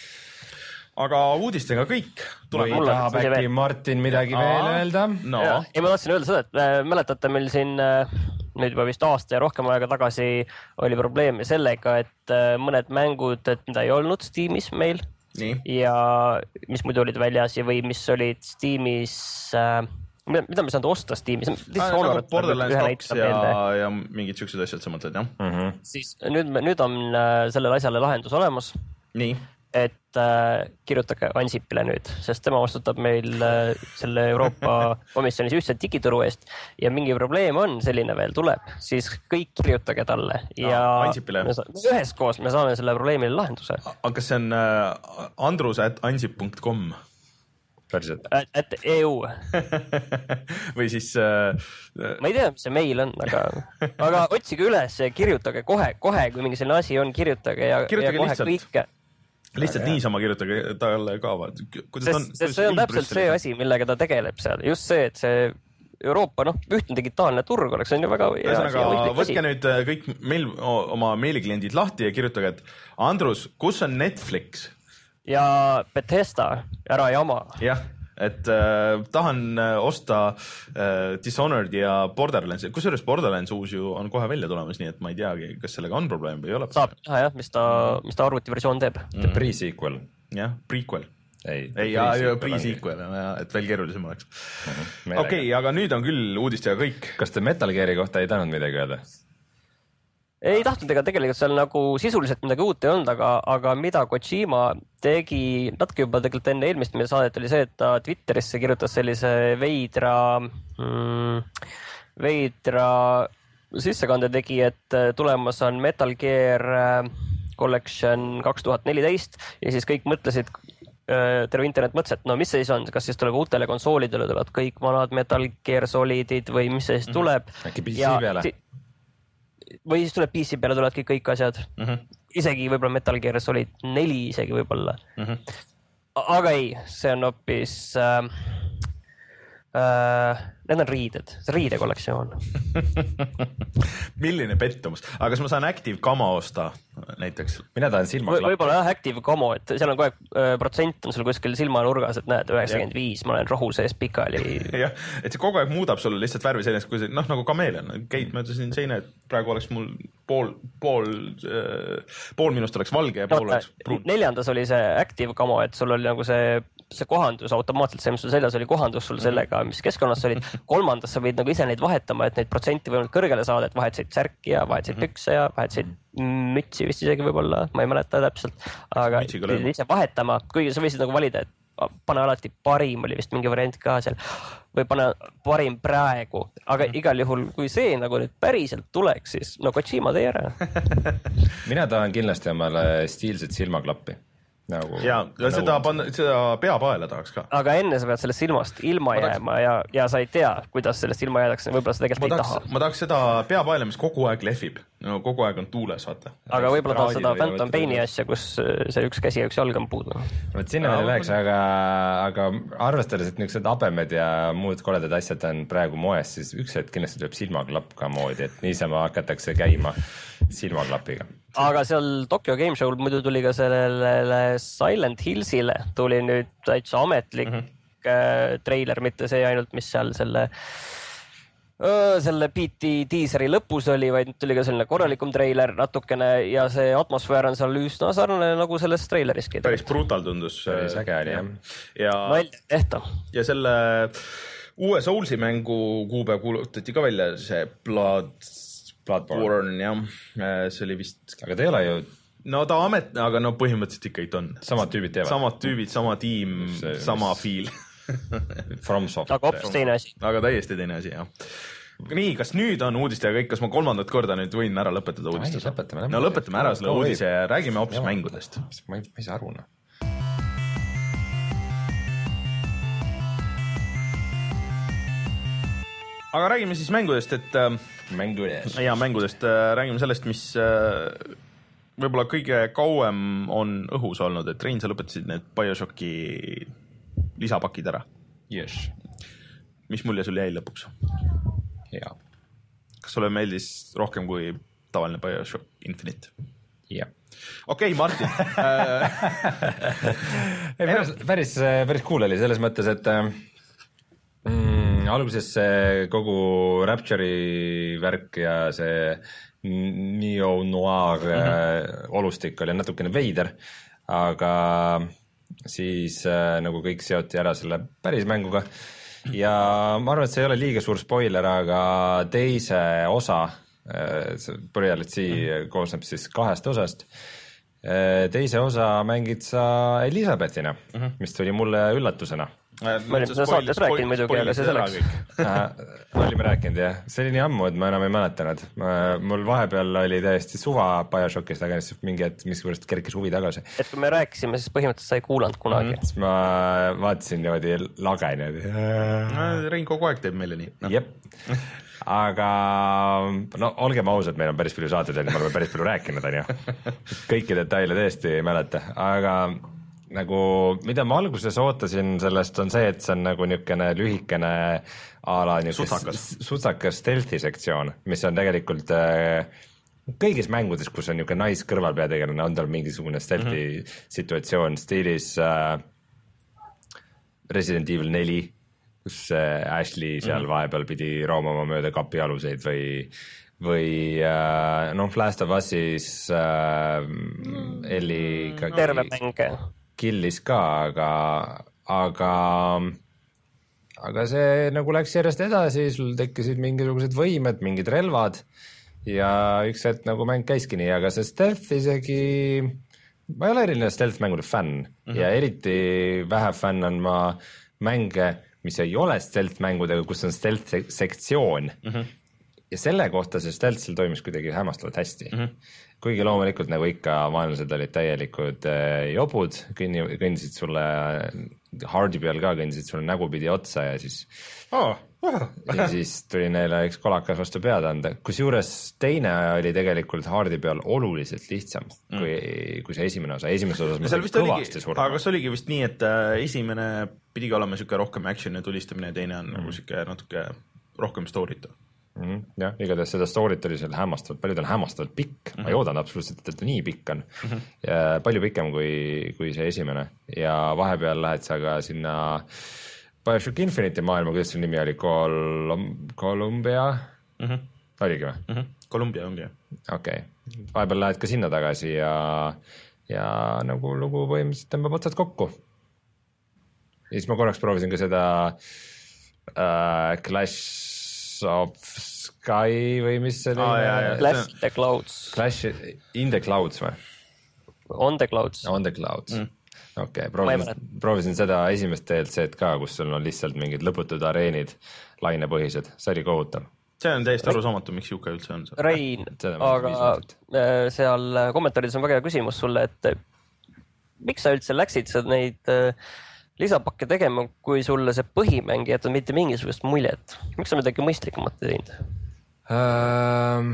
Speaker 1: Aga uudistega kõik.
Speaker 2: Või tahab äkki Martin midagi Aa, veel öelda?
Speaker 3: No. Ei, ma tahtsin öelda seda, et äh, mäletate meil siin äh, nüüd juba vist aasta ja rohkem aega tagasi oli probleemi sellega, et äh, mõned mängud, et mida ei olnud Steamis meil
Speaker 1: Nii.
Speaker 3: ja mis muidu olid väljas ja või mis olid Steamis, äh, mida, mida me saanud osta Steamis?
Speaker 1: Ah, nagu Borderlands kaks ja, ja mingid siuksed asjad sa mõtled, jah?
Speaker 3: Mm-hmm. Siis nüüd, nüüd on äh, sellele asjale lahendus olemas.
Speaker 1: Nii.
Speaker 3: Et äh, kirjutage Ansipile nüüd, sest tema vastutab meil äh, selle Euroopa komisjonis ühtse digituru eest ja mingi probleem on, selline veel tuleb, siis kõik kirjutage talle ja
Speaker 1: Ansipile.
Speaker 3: Me sa- üheskoos me saame selle probleemile lahenduse.
Speaker 1: Aga kas see on äh, andrus at ansip punkt com?
Speaker 2: Päriselt.
Speaker 3: Et E U.
Speaker 1: Või siis... Äh,
Speaker 3: ma ei tea, mis see meil on, aga, aga otsige üles ja kirjutage kohe, kohe, kui mingi selline asi on, kirjutage ja,
Speaker 1: kirjutage
Speaker 3: ja kohe
Speaker 1: lihtsalt.
Speaker 3: kõike.
Speaker 1: Lihtsalt niisama kirjutage talle ka.
Speaker 3: Sest, on, sest see on täpselt see asi, millega ta tegeleb seal. Just see, et see Euroopa, noh, ühtne digitaalne turg oleks, on ju väga...
Speaker 1: Ühesõnaga, võtke nüüd kõik meil, oma meilikliendid lahti ja kirjutage, et Andrus, kus on Netflix?
Speaker 3: Ja Bethesda, ära jama.
Speaker 1: Jah, et äh, tahan osta äh, Dishonored ja Borderlands. Kusjuures Borderlands uus ju on kohe välja tulemas, nii et ma ei teagi, kas sellega on probleem või ei ole.
Speaker 3: Saab teha jah, mis ta, mis ta arvutiversioon teeb.
Speaker 2: Mm. Pre-sequel.
Speaker 1: Jah, prequel.
Speaker 2: Ei,
Speaker 1: ei ja, pre-sequel, et veel keerulisem oleks. Mm-hmm. Okei, okay, aga nüüd on küll uudistega kõik.
Speaker 2: Kas te Metal Gear'i kohta ei tahtnud midagi öelda?
Speaker 3: Ei tahtnud, ega tegelikult seal nagu sisuliselt midagi uut ei olnud, aga, aga mida Kojima tegi natuke juba tegelikult enne eelmist meie saadet oli see, et ta Twitterisse kirjutas sellise veidra, mm, veidra sissekande tegi, et tulemas on Metal Gear Collection kaks tuhat neliteist ja siis kõik mõtlesid, terve internet mõtles, et no mis see siis on, kas siis tuleb uutele konsoolidele, tulevad kõik vanad Metal Gear Solidid või mis see siis tuleb.
Speaker 2: Äkki P C peale?
Speaker 3: Või siis tuleb P C peale tulevad kõik, kõik asjad.
Speaker 1: Mm-hmm.
Speaker 3: Isegi võib-olla Metal Gear Solid neli isegi võib-olla. Mm-hmm. Aga ei, see on hoopis... Äh, äh, need on riided, see riide kollektsioon.
Speaker 1: Milline pettumus. Aga kas ma saan Active Camo osta näiteks?
Speaker 2: Mina tahan silmaklappi.
Speaker 3: Võib-olla jah, Active Camo, et seal on kogu aeg äh, protsent on sul kuskil silmanurgas, et näed, üheksakümmend viis, ma olen rohu sees pikali.
Speaker 1: Jah, et see kogu aeg muudab sulle lihtsalt värvi selleks, kui see, noh, nagu kameelian. Käid mööda siin seina, et praegu oleks mul pool, pool, äh, pool minust oleks valge ja pool oleks pruun.
Speaker 3: Neljandas oli see Active Camo, et sul oli nagu see, see kohandus automaatselt, see, mis sul seljas oli kohandus sul sellega, mis keskkonnas olid. Kolmandas sa võid nagu ise neid vahetama, et neid protsenti võimalik kõrgele saada, et vahetasid särki ja vahetasid pükse ja vahetasid mütsi vist isegi võib-olla, ma ei mäleta täpselt, aga ise vahetama, kuigi sa võisid nagu valida, et pane alati parim, oli vist mingi variant ka seal, või pane parim praegu, aga igal juhul, kui see nagu nüüd päriselt tuleks, siis no Kojima tee ära.
Speaker 2: Mina tahan kindlasti omale stiilset silmaklappi. Nagu,
Speaker 1: ja nagu seda, panna, seda peapaela tahaks ka.
Speaker 3: Aga enne sa pead sellest silmast ilma ma jääma tahaks... ja, ja sa ei tea, kuidas sellest ilma jäädakse, võib-olla sa tegelikult
Speaker 1: ma
Speaker 3: ei
Speaker 1: tahaks,
Speaker 3: taha.
Speaker 1: Ma tahaks seda peapaela, mis kogu aeg lehvib. No, kogu aeg on tuules, vaata.
Speaker 3: Aga võib-olla tahad seda Phantom Paini asja, kus see üks käsi ja üks jalg on puudu.
Speaker 2: Võt sinna veel läheks, aga, aga arvestades, et niisugused abemed ja muud koledad asjad on praegu moes, siis üks hetk kindlasti tuleb silmaklapp ka moodi, et niisama hakatakse käima silmaklapiga.
Speaker 3: Aga seal Tokyo Game Show'l muidu tuli ka sellele Silent Hillsile tuli nüüd täitsa ametlik mm-hmm. treiler, mitte see ainult, mis seal selle selle beat'i diiseri lõpus oli, vaid tuli ka selline korralikum treiler natukene ja see atmosfäär on seal üsna sarnane nagu selles treileriski.
Speaker 1: Päris brutal tundus.
Speaker 2: Päris äge oli, jah.
Speaker 1: Ja,
Speaker 3: Nalja tehta.
Speaker 1: Ja selle uue Soulsi mängu kuupäev kuulutati ka välja, see Blood... Bloodborne, jah. See oli vist...
Speaker 2: Aga te ei ole ju...
Speaker 1: No ta amet, aga no põhimõtteliselt ikka ei on.
Speaker 2: Samad tüübid teevad.
Speaker 1: Samad tüübid, sama tiim, see, sama feel.
Speaker 2: FromSoft.
Speaker 3: Aga hoopis teine asi.
Speaker 1: Aga täiesti teine asi, jah. Nii, kas nüüd on uudistega kõik, kas ma kolmandat korda nüüd võin ära lõpetada uudistega?
Speaker 2: Lõpetame.
Speaker 1: No lõpetame ära selle uudise ja räägime hoopis ja, mängudest.
Speaker 2: Ma ei, ma ei saa aru, no.
Speaker 1: Aga räägime siis mängudest, et...
Speaker 2: Mängudest.
Speaker 1: Ja, mängudest. Räägime sellest, mis võib-olla kõige kauem on õhus olnud, et Rein, sa lõpetasid need BioShocki lisapakid ära.
Speaker 2: Yes. Mis
Speaker 1: mulje sul jäi lõpuks?
Speaker 2: Jaa.
Speaker 1: Kas sulle meeldis rohkem kui tavaline BioShock Infinite?
Speaker 2: Jah.
Speaker 1: Okei, okay, Martin.
Speaker 2: ei, päris, päris, päris cool oli selles mõttes, et mm, alguses see kogu Rapture'i värk ja see neo-noir mm-hmm. olustik oli natukene veider, aga siis äh, nagu kõik seoti ära selle päris mänguga ja ma arvan, et see ei ole liiga suur spoiler, aga teise osa äh, Burial at Sea koosneb siis kahest osast äh, teise osa mängid sa Elizabethina mm-hmm. mis tuli mulle üllatusena.
Speaker 3: Ma olin seda saates rääkinud muidugi, aga see selleks.
Speaker 2: Me olime rääkinud, jah. See oli nii ammu, et ma enam ei mäletanud. Mul vahepeal oli täiesti suva BioShockist, aga mingi hetk, mis kuulest kerkis huvi tagasi.
Speaker 3: Et kui me rääkisime, siis põhimõtteliselt sa ei kuulanud kunagi.
Speaker 2: Mm, ma vaatasin niimoodi lage niimoodi.
Speaker 1: Rein kogu aeg teeb meile nii.
Speaker 2: No. Jep. Aga no olgem ausad, meil on päris palju saated, et me oleme päris palju rääkinud, on ju. Kõiki detaile tõesti ei mäleta, aga... nagu, mida ma alguses ootasin sellest on see, et see on nagu niukene lühikene ala sutsakas stealthi sektsioon, mis on tegelikult äh, kõigis mängudes, kus on niukene nais kõrvalpeategelane, on tal mingisugune stealthi mm-hmm. situatsioon stiilis äh, Resident Evil neli, kus äh, Ashley seal mm-hmm. vahepeal pidi roomama mööda kapi aluseid või või äh, no Last of Us'is äh, Ellie ikkagi...
Speaker 3: terve mänge
Speaker 2: killis ka, aga, aga, aga see nagu läks järjest edasi, sul tekkisid mingisugused võimed, mingid relvad ja üks hetk nagu mäng käiski nii, aga see stealth isegi, ma ei ole eriline stealth mängude fänn mm-hmm. ja eriti vähe fänn on ma mänge, mis ei ole stealth mängudega, kus on stealth sektsioon mm-hmm. ja selle kohta see stealth seal toimis kuidagi hämmastavalt hästi mm-hmm. kuigi loomulikult nagu ikka maailmased olid täielikud äh, jobud, kõnni, kõndisid sulle hardi peal ka, kõndisid sulle nägupidi otsa ja siis
Speaker 1: oh, oh.
Speaker 2: ja siis tuli neile üks kolakas vastu pead anda, kusjuures teine oli tegelikult hardi peal oluliselt lihtsam mm. kui, kui see esimene osa, esimeses osas ma sain kõvasti surma.
Speaker 1: Aga see oligi vist nii, et äh, esimene pidigi olema siuke rohkem action ja tulistamine ja teine on mm. nagu siuke natuke rohkem story'ta.
Speaker 2: Mm, jah, igatahes seda story't oli seal hämmastavalt, palju ta on hämmastavalt pikk mm-hmm. ma ei oodanud absoluutselt, et ta nii pikk on mm-hmm. ja palju pikem kui, kui see esimene ja vahepeal lähed sa ka sinna BioShock Infinite'i maailma, kuidas see nimi oli, Colum- Columbia mm-hmm. oligi või?
Speaker 1: Mm-hmm. Columbia ongi.
Speaker 2: Okei, okay. Vahepeal lähed ka sinna tagasi ja, ja nagu lugu põhimõtteliselt tõmbab otsad kokku ja siis ma korraks proovisin ka seda uh, Clash of Sky või mis see
Speaker 1: ah, jah, jah.
Speaker 3: Clash in the Clouds
Speaker 2: Clash in the Clouds või?
Speaker 3: On the Clouds
Speaker 2: On the Clouds mm. okei okay,, proovisin, proovisin seda esimest D L C-d ka, kus sul on lihtsalt mingid lõputud areenid lainepõhised, see oli kohutav.
Speaker 1: See on täiesti arusaamatu, miks Juka üldse on see.
Speaker 3: Rein, aga seal kommentaarides on väga hea küsimus sulle, et miks sa üldse läksid sa neid lisapakke tegema, kui sulle see põhimäng jätab mitte mingisugust muljet. Miks sa midagi mõistlikumat teinud?
Speaker 2: Um,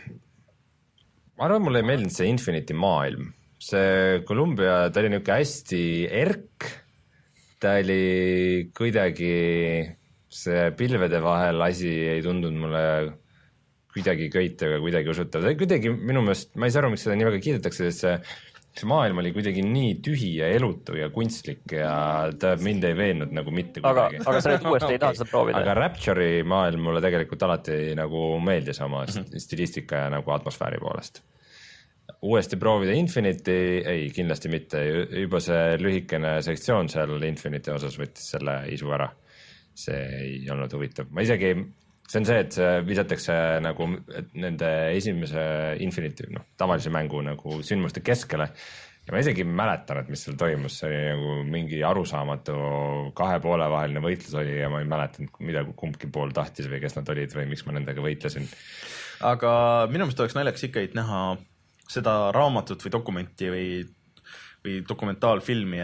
Speaker 2: ma arvan, mulle ei meeldinud see Infinite'i maailm. See Columbia, ta oli niuke hästi erk. Ta oli kuidagi, see pilvede vahel asi ei tundunud mulle kuidagi köitev ja kuidagi usutav. Ta kuidagi minu meelest, ma ei saa aru, miks seda nii väga kiidetakse, sest see see maailm oli kuidagi nii tühi ja elutu ja kunstlik ja ta mind ei veennud nagu mitte
Speaker 3: aga,
Speaker 2: kuidagi.
Speaker 3: aga sa nüüd uuesti ei taha seda proovida?
Speaker 2: Aga Rapture'i maailm mulle tegelikult alati nagu meeldis oma mm-hmm. stilistika ja nagu atmosfääri poolest. Uuesti proovida Infinity, ei, kindlasti mitte. Juba see lühikene sektsioon seal Infinity osas võttis selle isu ära. See ei olnud huvitav. Ma isegi... See on see, et see visatakse nagu nende esimese Infinity, noh, tavalise mängu nagu sündmuste keskele. Ja ma isegi mäletan, et mis seal toimus. See oli nagu mingi arusaamatu kahe poole vaheline võitlus oli ja ma ei mäletan, mida kumbki pool tahtis või kes nad olid või miks ma nendega võitlesin.
Speaker 1: Aga minu meelest oleks naljaks ikka näha seda raamatut või dokumenti või, või dokumentaalfilmi,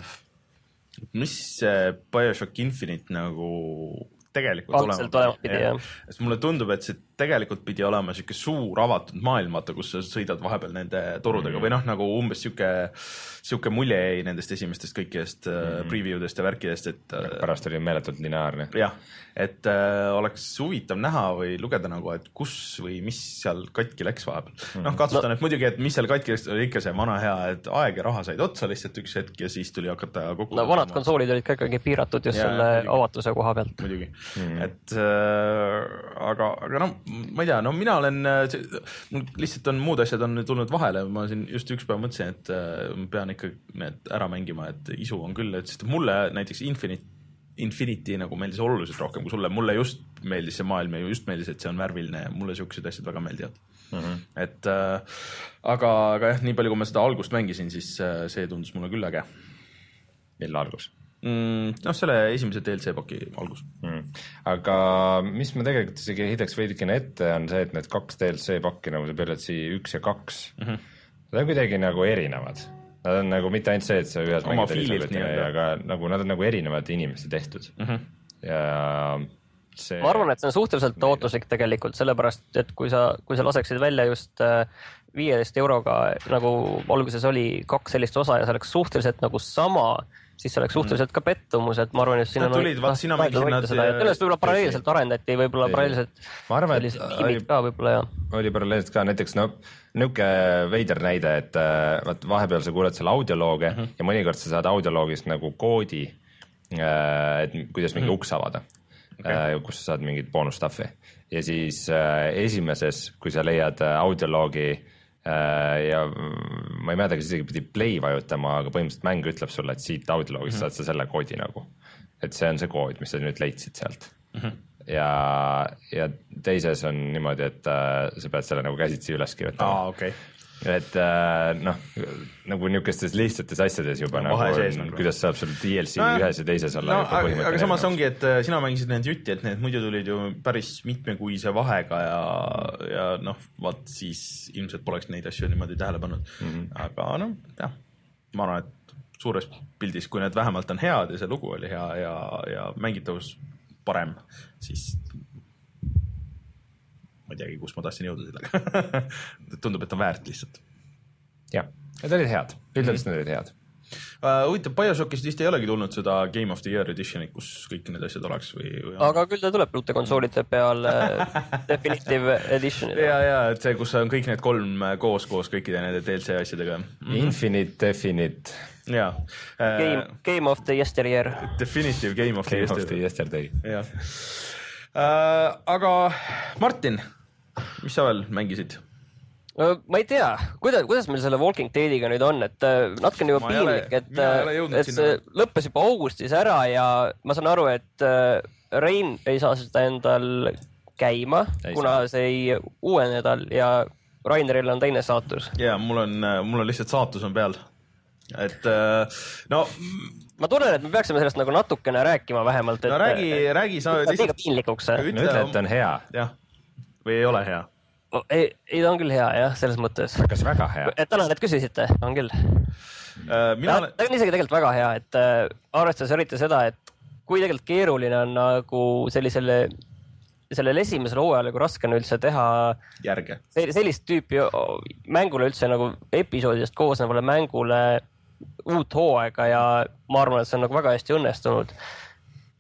Speaker 1: et mis Bioshock Infinite nagu... tegelikult
Speaker 3: Algselt olema pidi, jah.
Speaker 1: Sest mulle tundub, et see tegelikult pidi olema siuke suur avatud maailmata, kus sa sõidad vahepeal nende torudega mm. või noh, nagu umbes siuke, siuke mulje ei nendest esimestest kõikidest mm. previewdest ja värkidest, et
Speaker 2: pärast oli meeletult lineaarne.
Speaker 1: Jah, et äh, oleks huvitav näha või lugeda nagu, et kus või mis seal katki läks vahepeal. Mm. Noh, katsustan, no. et muidugi, et mis seal katki läks, oli ikka see vana hea, et aeg ja raha said otsa lihtsalt üks hetk ja siis tuli hakata kokku.
Speaker 3: No vanad konsoolid olid ka ikkagi piiratud just ja, selle muidugi. Avatuse koha pealt.
Speaker 1: Muidugi. Mm. Et äh, aga, aga noh, ma ei tea, no mina olen, mul lihtsalt on muud asjad on tulnud vahele, ma siin just üks päev mõtlesin, et äh, ma pean ikka need ära mängima, et isu on küll, et sest mulle näiteks Infinite, Infinity nagu meeldis oluliselt rohkem kui sulle, mulle just meeldis see maailm ja just meeldis, et see on värviline ja mulle siuksed asjad väga meeldivad. Mm-hmm. Et äh, aga, aga jah, nii palju kui ma seda algust mängisin, siis äh, see tundus mulle küll äge.
Speaker 2: Mille algus?
Speaker 1: Mm, noh, selle esimese D L C paki algus.
Speaker 2: Mm. Aga mis ma tegelikult isegi hideks veidikene ette on see, et need kaks D L C pakki nagu see P L C üks ja kaks, mm-hmm. nad on kuidagi nagu erinevad. Nad on nagu mitte ainult see, et see ühes
Speaker 1: oma fiililt nii,
Speaker 2: aga nagu nad on nagu erinevad inimesed tehtud. Mm-hmm. Ja see...
Speaker 3: Ma arvan, et see on suhteliselt ootuslik tegelikult, sellepärast, et kui sa, kui sa laseksid välja just viieteist euroga, nagu alguses oli kaks sellist osa ja see oleks suhteliselt nagu sama, siis see oleks suhteliselt ka pettumus, et ma arvan, et siin
Speaker 1: on... Tulid, vaat sina mängisid nad...
Speaker 3: Tõenäoliselt võib-olla paralleelselt arendati, võib-olla paralleelselt
Speaker 2: ma arvan, et
Speaker 3: oli, ka, võib-olla, jah.
Speaker 2: oli paralleelselt ka, näiteks no, niuke veider näide, et vaat, vahepeal sa kuuled seal audiolooge mm -hmm. ja mõnikord sa saad audioloogist nagu koodi, et kuidas mingi mm -hmm. uks avada, okay. kus sa saad mingit boonustaffi. Ja siis esimeses, kui sa leiad audioloogi ja ma ei mäleta, kas isegi pidi play vajutama, aga põhimõtteliselt mäng ütleb sulle, et siit audioloogist mm -hmm. saad sa selle koodi nagu. Et see on see kood, mis sa nüüd leidsid sealt. Mm -hmm. ja, ja teises on niimoodi, et äh, sa pead selle nagu käsitsi üles kirjutama.
Speaker 1: Aa, okei. Okay.
Speaker 2: Et äh, noh, nagu niisugustes lihtsates asjades juba no, nagu, sees, nagu kuidas saab sul D L C no, ühes ja teises olla.
Speaker 1: No, aga, aga samas ongi, et sina mängisid need jutti, et need muidu tulid ju päris mitmekuise vahega ja, ja noh, vaat siis ilmselt poleks neid asju niimoodi tähele pannud. Mm -hmm. Aga noh, jah, ma arvan, et suures pildis, kui need vähemalt on head ja see lugu oli hea ja, ja mängitavus parem, siis ma ei teagi, kus ma tahtsin jõuda sellega. Tundub, et on väärt lihtsalt.
Speaker 2: Jah, need olid head. Üldiselt need olid head.
Speaker 1: Uh, huvitav, Bioshockist vist ei olegi tulnud seda Game of the Year editionit, kus kõik need asjad oleks või, või
Speaker 3: aga küll ta tuleb uute konsoolide peal Definitive Editionit.
Speaker 1: Ja, ja, et see, kus on kõik need kolm koos, koos kõikide nende D L C asjadega.
Speaker 2: Mm-hmm. Infinite, Definite.
Speaker 1: Ja.
Speaker 3: Uh, Game, Game of the Yesteryear.
Speaker 1: Definitive Game of the
Speaker 2: Game
Speaker 1: Yesteryear.
Speaker 2: Of the yesterday.
Speaker 1: Ja. Uh, aga Martin, mis sa veel mängisid?
Speaker 3: Ma ei tea, kuidas, kuidas meil selle Walking Deadiga nüüd on, et natukene juba piinlik, et, et see lõppes juba augustis ära ja ma saan aru, et Rein ei saa seda endal käima, ei kuna saa. See ei uue nädal ja Raineril on teine saatus.
Speaker 1: Ja, mul on, mul on lihtsalt saatus on peal. Et no...
Speaker 3: Ma tunnen, et me peaksime sellest nagu natukene rääkima vähemalt. Et,
Speaker 1: no räägi, räägi sa...
Speaker 3: See on liiga piinlikuks.
Speaker 2: Ütle, et on hea.
Speaker 1: Jah, või ei ole hea.
Speaker 3: Ei, ei, ta on küll hea, jah, selles mõttes.
Speaker 2: Kas väga hea?
Speaker 3: Et täna need küsisite, on küll.
Speaker 1: Uh, mina... ta,
Speaker 3: ta on isegi tegelikult väga hea, et uh, arvestades eriti seda, et kui tegelikult keeruline on nagu sellisele sellel esimesel hooajal, kui raske on üldse teha
Speaker 1: järge.
Speaker 3: Sellist tüüpi mängule üldse nagu episoodidest koosnevale mängule uut hooaega ja ma arvan, et see on nagu väga hästi õnnestunud.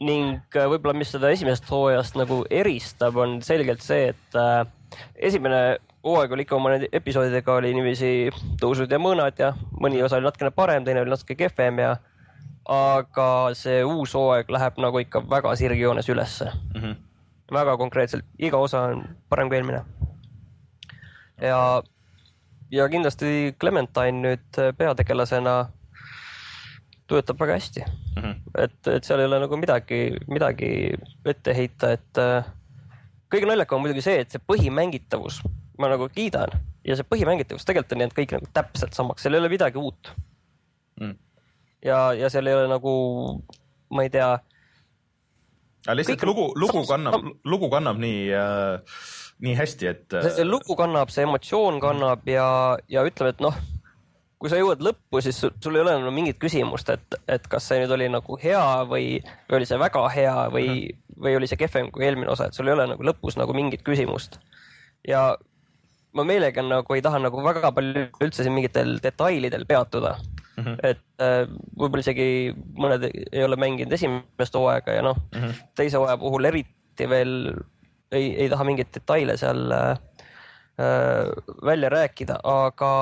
Speaker 3: ning võib-olla, mis seda esimesest hooajast nagu eristab, on selgelt see, et äh, esimene hooaeg oli ikka oma episoodidega oli niiviisi tõusud ja mõõnad ja mõni osa oli natukene parem, teine oli natuke kehvem ja aga see uus hooaeg läheb nagu ikka väga sirgjoones ülesse. Mm-hmm. Väga konkreetselt, iga osa on parem kui eelmine. Ja, ja kindlasti Clementine nüüd peategelasena töötab väga hästi. Mm-hmm. Et, et seal ei ole nagu midagi, midagi ette heita, et kõige naljakam on muidugi see, et see põhimängitavus, ma nagu kiidan ja see põhimängitavus tegelikult on jäänud kõik nagu täpselt samaks, seal ei ole midagi uut. Mm. Ja, ja seal ei ole nagu, ma ei tea.
Speaker 1: Ja lihtsalt kõik, lugu, lugu, kannab, lugu kannab nii, äh, nii hästi, et...
Speaker 3: See, see lugu kannab, see emotsioon kannab ja, ja ütleme, et noh, kui sa jõuad lõppu, siis sul, sul ei ole nagu mingit küsimust, et, et kas see nüüd oli nagu hea või, või oli see väga hea või, mm. või oli see kehvem kui eelmine osa, et sul ei ole nagu lõpus nagu mingit küsimust. Ja ma meelega nagu ei taha nagu väga palju üldse siin mingitel detailidel peatuda. Mm-hmm. Et äh, võib-olla isegi mõned ei ole mänginud esimest hooaega ja noh, mm-hmm. teise hooaja puhul eriti veel ei, ei taha mingeid detaile seal äh, välja rääkida, aga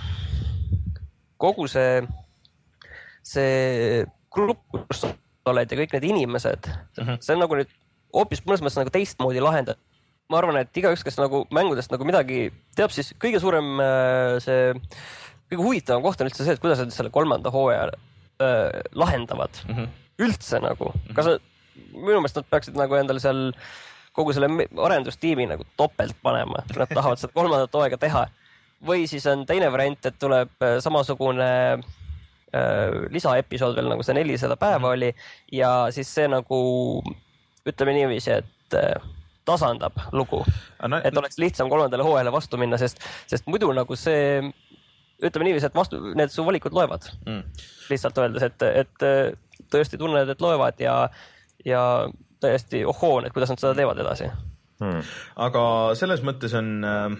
Speaker 3: kogu see, see grupp, kus oled ja kõik need inimesed, mm-hmm. see on nagu nüüd hoopis mõnes mõttes nagu teistmoodi lahendada. Ma arvan, et igaüks, kes nagu mängudest nagu midagi teab, siis kõige suurem see, kõige huvitavam koht on üldse see, et kuidas nad selle kolmanda hooaja äh, lahendavad. Mm-hmm. Üldse nagu. Kas nad, minu meelest nad peaksid nagu endale seal kogu selle arendustiimi nagu topelt panema, kui nad tahavad seda kolmandat hooaega teha. Või siis on teine variant, et tuleb samasugune äh, lisaepisood veel, nagu see nelisada päeva oli, ja siis see nagu, ütleme niiviisi, et äh, tasandab lugu. No, et oleks lihtsam kolmandale hooajale vastu minna, sest, sest muidu nagu see, ütleme niiviisi, et vastu, need su valikud loevad. Mm. Lihtsalt öeldes, et, et tõesti tunned, et loevad ja, ja täiesti ohoon, et kuidas nad seda teevad edasi.
Speaker 1: Mm. Aga selles mõttes on... Äh...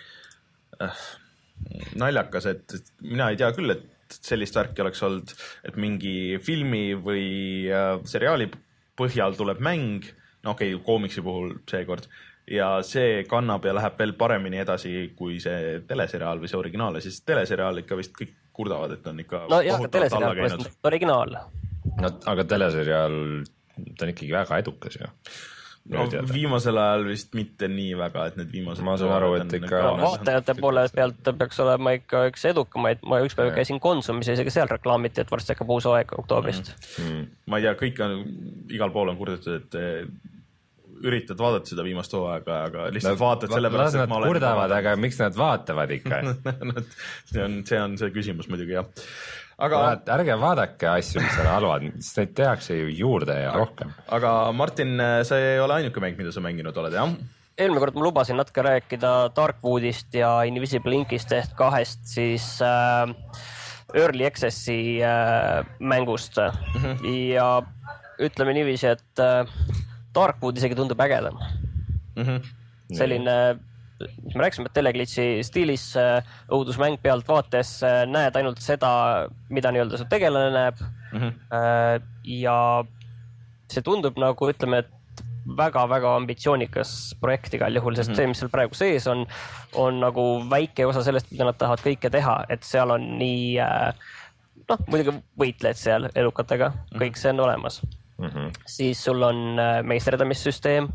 Speaker 1: naljakas, et mina ei tea küll, et sellist värki oleks olnud, et mingi filmi või seriaali põhjal tuleb mäng, no okei, okay, koomiksi puhul seekord, ja see kannab ja läheb veel paremini edasi kui see teleseriaal või see originaal, siis teleseriaal ikka vist kõik kurdavad, et on ikka
Speaker 3: no jah, teleseriaal pole originaal.
Speaker 2: No, aga teleseriaal ta on ikkagi väga edukas ju.
Speaker 1: No, viimasel ajal vist mitte nii väga, et need viimased...
Speaker 2: Ma saan aru, et ikka...
Speaker 3: No, vaatajate poole pealt peaks olema ikka üks edukamaid. Ma üks päev käisin Konsumis ja isegi seal reklaamiti, et varsti hakkab uus aeg oktoobrist.
Speaker 1: Mm. Ma ei tea, kõik on, igal pool on kurdatud, et üritad vaadata seda viimast hooaega, aga lihtsalt no, vaatad selle pärast,
Speaker 2: et ma olen... Kurdavad, aga miks nad vaatavad ikka?
Speaker 1: see, on, see on see küsimus muidugi, jah. Aga...
Speaker 2: ärge vaadake asju, mis on halvad, sest neid tehakse ju juurde ja rohkem.
Speaker 1: Aga Martin, sa ei ole ainuke mäng, mida sa mänginud oled, jah?
Speaker 3: Eelmine kord ma lubasin natuke rääkida Darkwoodist ja Invisible Inkist ehk kahest siis äh, Early Accessi äh, mängust. Mm-hmm. Ja ütleme niiviisi, et äh, Darkwood isegi tundub ägedam. Mm-hmm. Selline... mis me rääkisime, et teleglitsi stiilis õudusmäng pealt vaates näed ainult seda, mida nii-öelda su tegelane näeb. Mm-hmm. Ja see tundub nagu, ütleme, et väga-väga ambitsioonikas projekt igal juhul, sest mm-hmm. see, mis seal praegu sees on, on nagu väike osa sellest, mida nad tahavad kõike teha, et seal on nii, noh, muidugi võitled seal elukatega, kõik see on olemas. Mm-hmm. Siis sul on meisterdamissüsteem,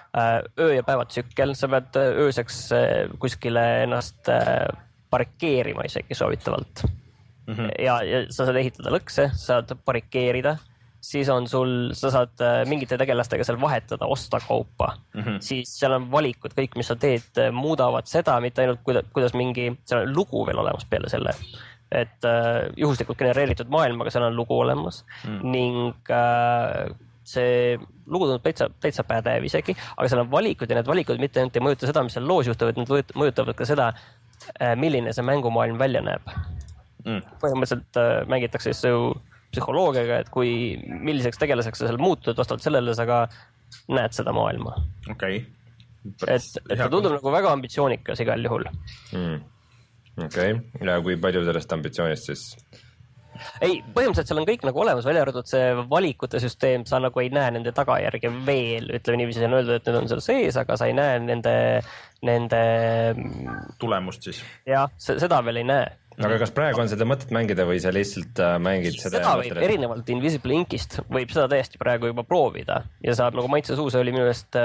Speaker 3: öö ja päevatsükkel, sa pead ööseks kuskile ennast barrikeerima isegi soovitavalt. Mm-hmm. Ja, ja sa saad ehitada lõkse, saad barrikeerida, siis on sul, sa saad mingite tegelastega seal vahetada, osta kaupa. Mm-hmm. Siis seal on valikud, kõik, mis sa teed, muudavad seda, mitte ainult kuidas, kuidas mingi, seal on lugu veel olemas peale selle, et uh, juhuslikult genereeritud maailmaga seal on lugu olemas mm. ning uh, see lugu tundub täitsa, täitsa pädev isegi, aga seal on valikud ja need valikud mitte ainult ei mõjuta seda, mis seal loos juhtuvad, need mõjutavad ka seda, milline see mängumaailm välja näeb. Mm. Põhimõtteliselt mängitakse siis psühholoogiaga, et kui milliseks tegelaseks sa seal muutud, vastavalt sellele sa ka näed seda maailma.
Speaker 1: Okay.
Speaker 3: Et, et ta tundub nagu väga ambitsioonikas igal juhul.
Speaker 2: Mm. Okei, okay. Ja kui palju sellest ambitsioonist siis
Speaker 3: ei, põhimõtteliselt seal on kõik nagu olemas, välja arvatud see valikute süsteem, sa nagu ei näe nende tagajärgi veel, ütleme niiviisi, on öeldud, et need on seal sees, aga sa ei näe nende, nende
Speaker 1: tulemust siis.
Speaker 3: jah, seda veel ei näe.
Speaker 2: aga kas praegu on seda mõtet mängida või sa lihtsalt mängid seda?
Speaker 3: Seda võib erinevalt Invisible Inkist, võib seda täiesti praegu juba proovida ja saab nagu maitse suus oli minu eest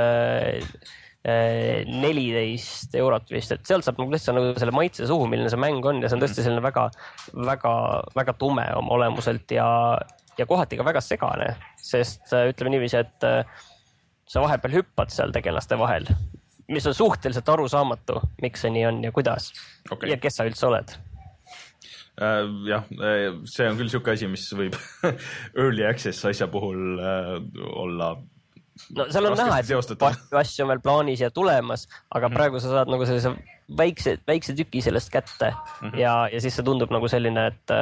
Speaker 3: neliteist eurot vist, et sealt saab nagu lihtsalt nagu selle maitse suhu, milline see mäng on ja see on tõesti selline väga, väga, väga tume oma olemuselt ja, ja kohati ka väga segane, sest ütleme niiviisi, et sa vahepeal hüppad seal tegelaste vahel, mis on suhteliselt arusaamatu, miks see nii on ja kuidas okay. ja kes sa üldse oled.
Speaker 1: Uh, jah, see on küll siuke asi, mis võib early access asja puhul uh, olla
Speaker 3: no seal on näha, et palju asju on veel plaanis ja tulemas, aga mm-hmm. praegu sa saad nagu sellise väikse, väikse tüki sellest kätte mm-hmm. ja, ja siis see tundub nagu selline, et,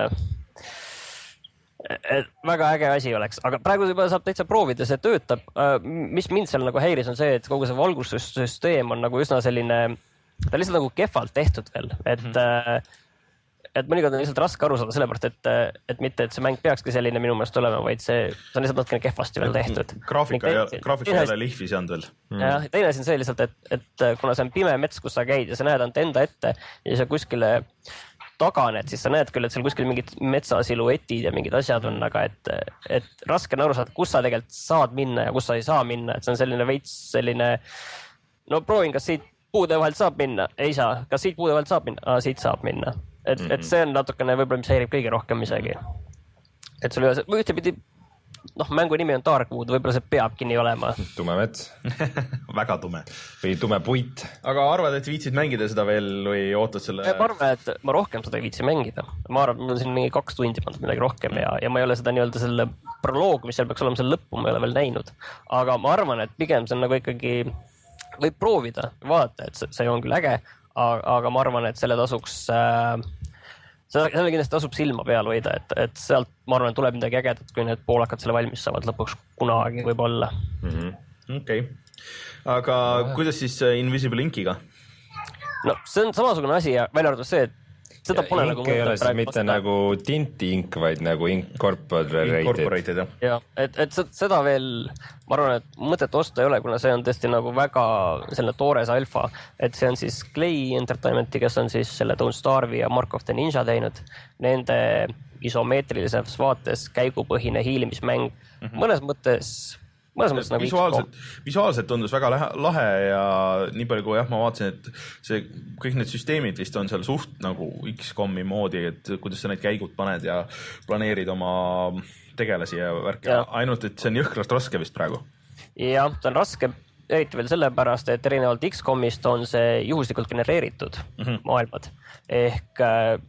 Speaker 3: et väga äge asi oleks, aga praegu juba saab täitsa proovida, see töötab. Mis mind seal nagu häiris on see, et kogu see valgustussüsteem on nagu üsna selline, ta on lihtsalt nagu kehvalt tehtud veel, et mm-hmm. et mõnikord on lihtsalt raske aru saada sellepärast, et, et mitte, et see mäng peakski selline minu meelest olema, vaid see, see on lihtsalt natukene kehvasti veel tehtud.
Speaker 1: Graafika ei graafika ole lihvi saanud veel.
Speaker 3: Jah, teine asi on see lihtsalt, et, et kuna see on pime mets, kus sa käid ja sa näed ainult enda ette ja sa kuskile taganed, siis sa näed küll, et seal kuskil mingid metsasiluetid ja mingid asjad on, aga et, et raske on aru saada, kus sa tegelikult saad minna ja kus sa ei saa minna, et see on selline veits selline, no proovin, kas siit puude vahelt saab minna, ei saa, kas siit puude vahelt saab minna, Aa, siit saab minna. Et, mm-hmm. et see on natukene võib-olla, mis häirib kõige rohkem isegi. Et sul ühes, ühtepidi, noh, mängu nimi on Darkwood, võib-olla see peabki nii olema.
Speaker 2: Tume mets.
Speaker 1: Väga tume.
Speaker 2: Või tume puit.
Speaker 1: Aga arvad, et viitsid mängida seda veel või ootad selle?
Speaker 3: Ma arvan, et ma rohkem seda ei viitsi mängida. Ma arvan, et mul on siin mingi kaks tundi pandud midagi rohkem ja, ja ma ei ole seda nii-öelda selle proloog, mis seal peaks olema selle lõppu, ma ei ole veel näinud. Aga ma arvan, et pigem see on nagu ikkagi, võib proovida, vaadata, et see, see on küll äge, aga ma arvan, et selle tasuks, äh, selle kindlasti tasub silma peal hoida, et, et sealt ma arvan, et tuleb midagi ägedat, kui need poolakad selle valmis saavad lõpuks kunagi võib-olla.
Speaker 1: Mm-hmm. Okei. Okay. Aga ja. Kuidas siis Invisible Inkiga?
Speaker 3: No see on samasugune asi ja välja arvatud see, et seda pole
Speaker 2: ink
Speaker 3: nagu
Speaker 2: ei ole siis mitte nagu tinti ink, vaid nagu incorporated.
Speaker 1: Incorporated, jah.
Speaker 3: Ja, et, et seda veel, ma arvan, et mõtet osta ei ole, kuna see on tõesti nagu väga selline toores alfa, et see on siis Clay Entertainmenti, kes on siis selle Don't Starve'i ja Mark of the Ninja teinud. Nende isomeetrilises vaates käigupõhine hiilimismäng. Mm-hmm. Mõnes mõttes... Nagu
Speaker 1: visuaalselt, visuaalselt tundus väga lahe ja nii palju kui jah, ma vaatasin, et see, kõik need süsteemid vist on seal suht nagu X COM-i moodi, et kuidas sa neid käigud paned ja planeerid oma tegelasi ja värki, ainult et see on jõhkrast raske vist praegu.
Speaker 3: Jah, see on raske, eriti veel sellepärast, et erinevalt X COM-ist on see juhuslikult genereeritud mm-hmm. maailmad. Ehk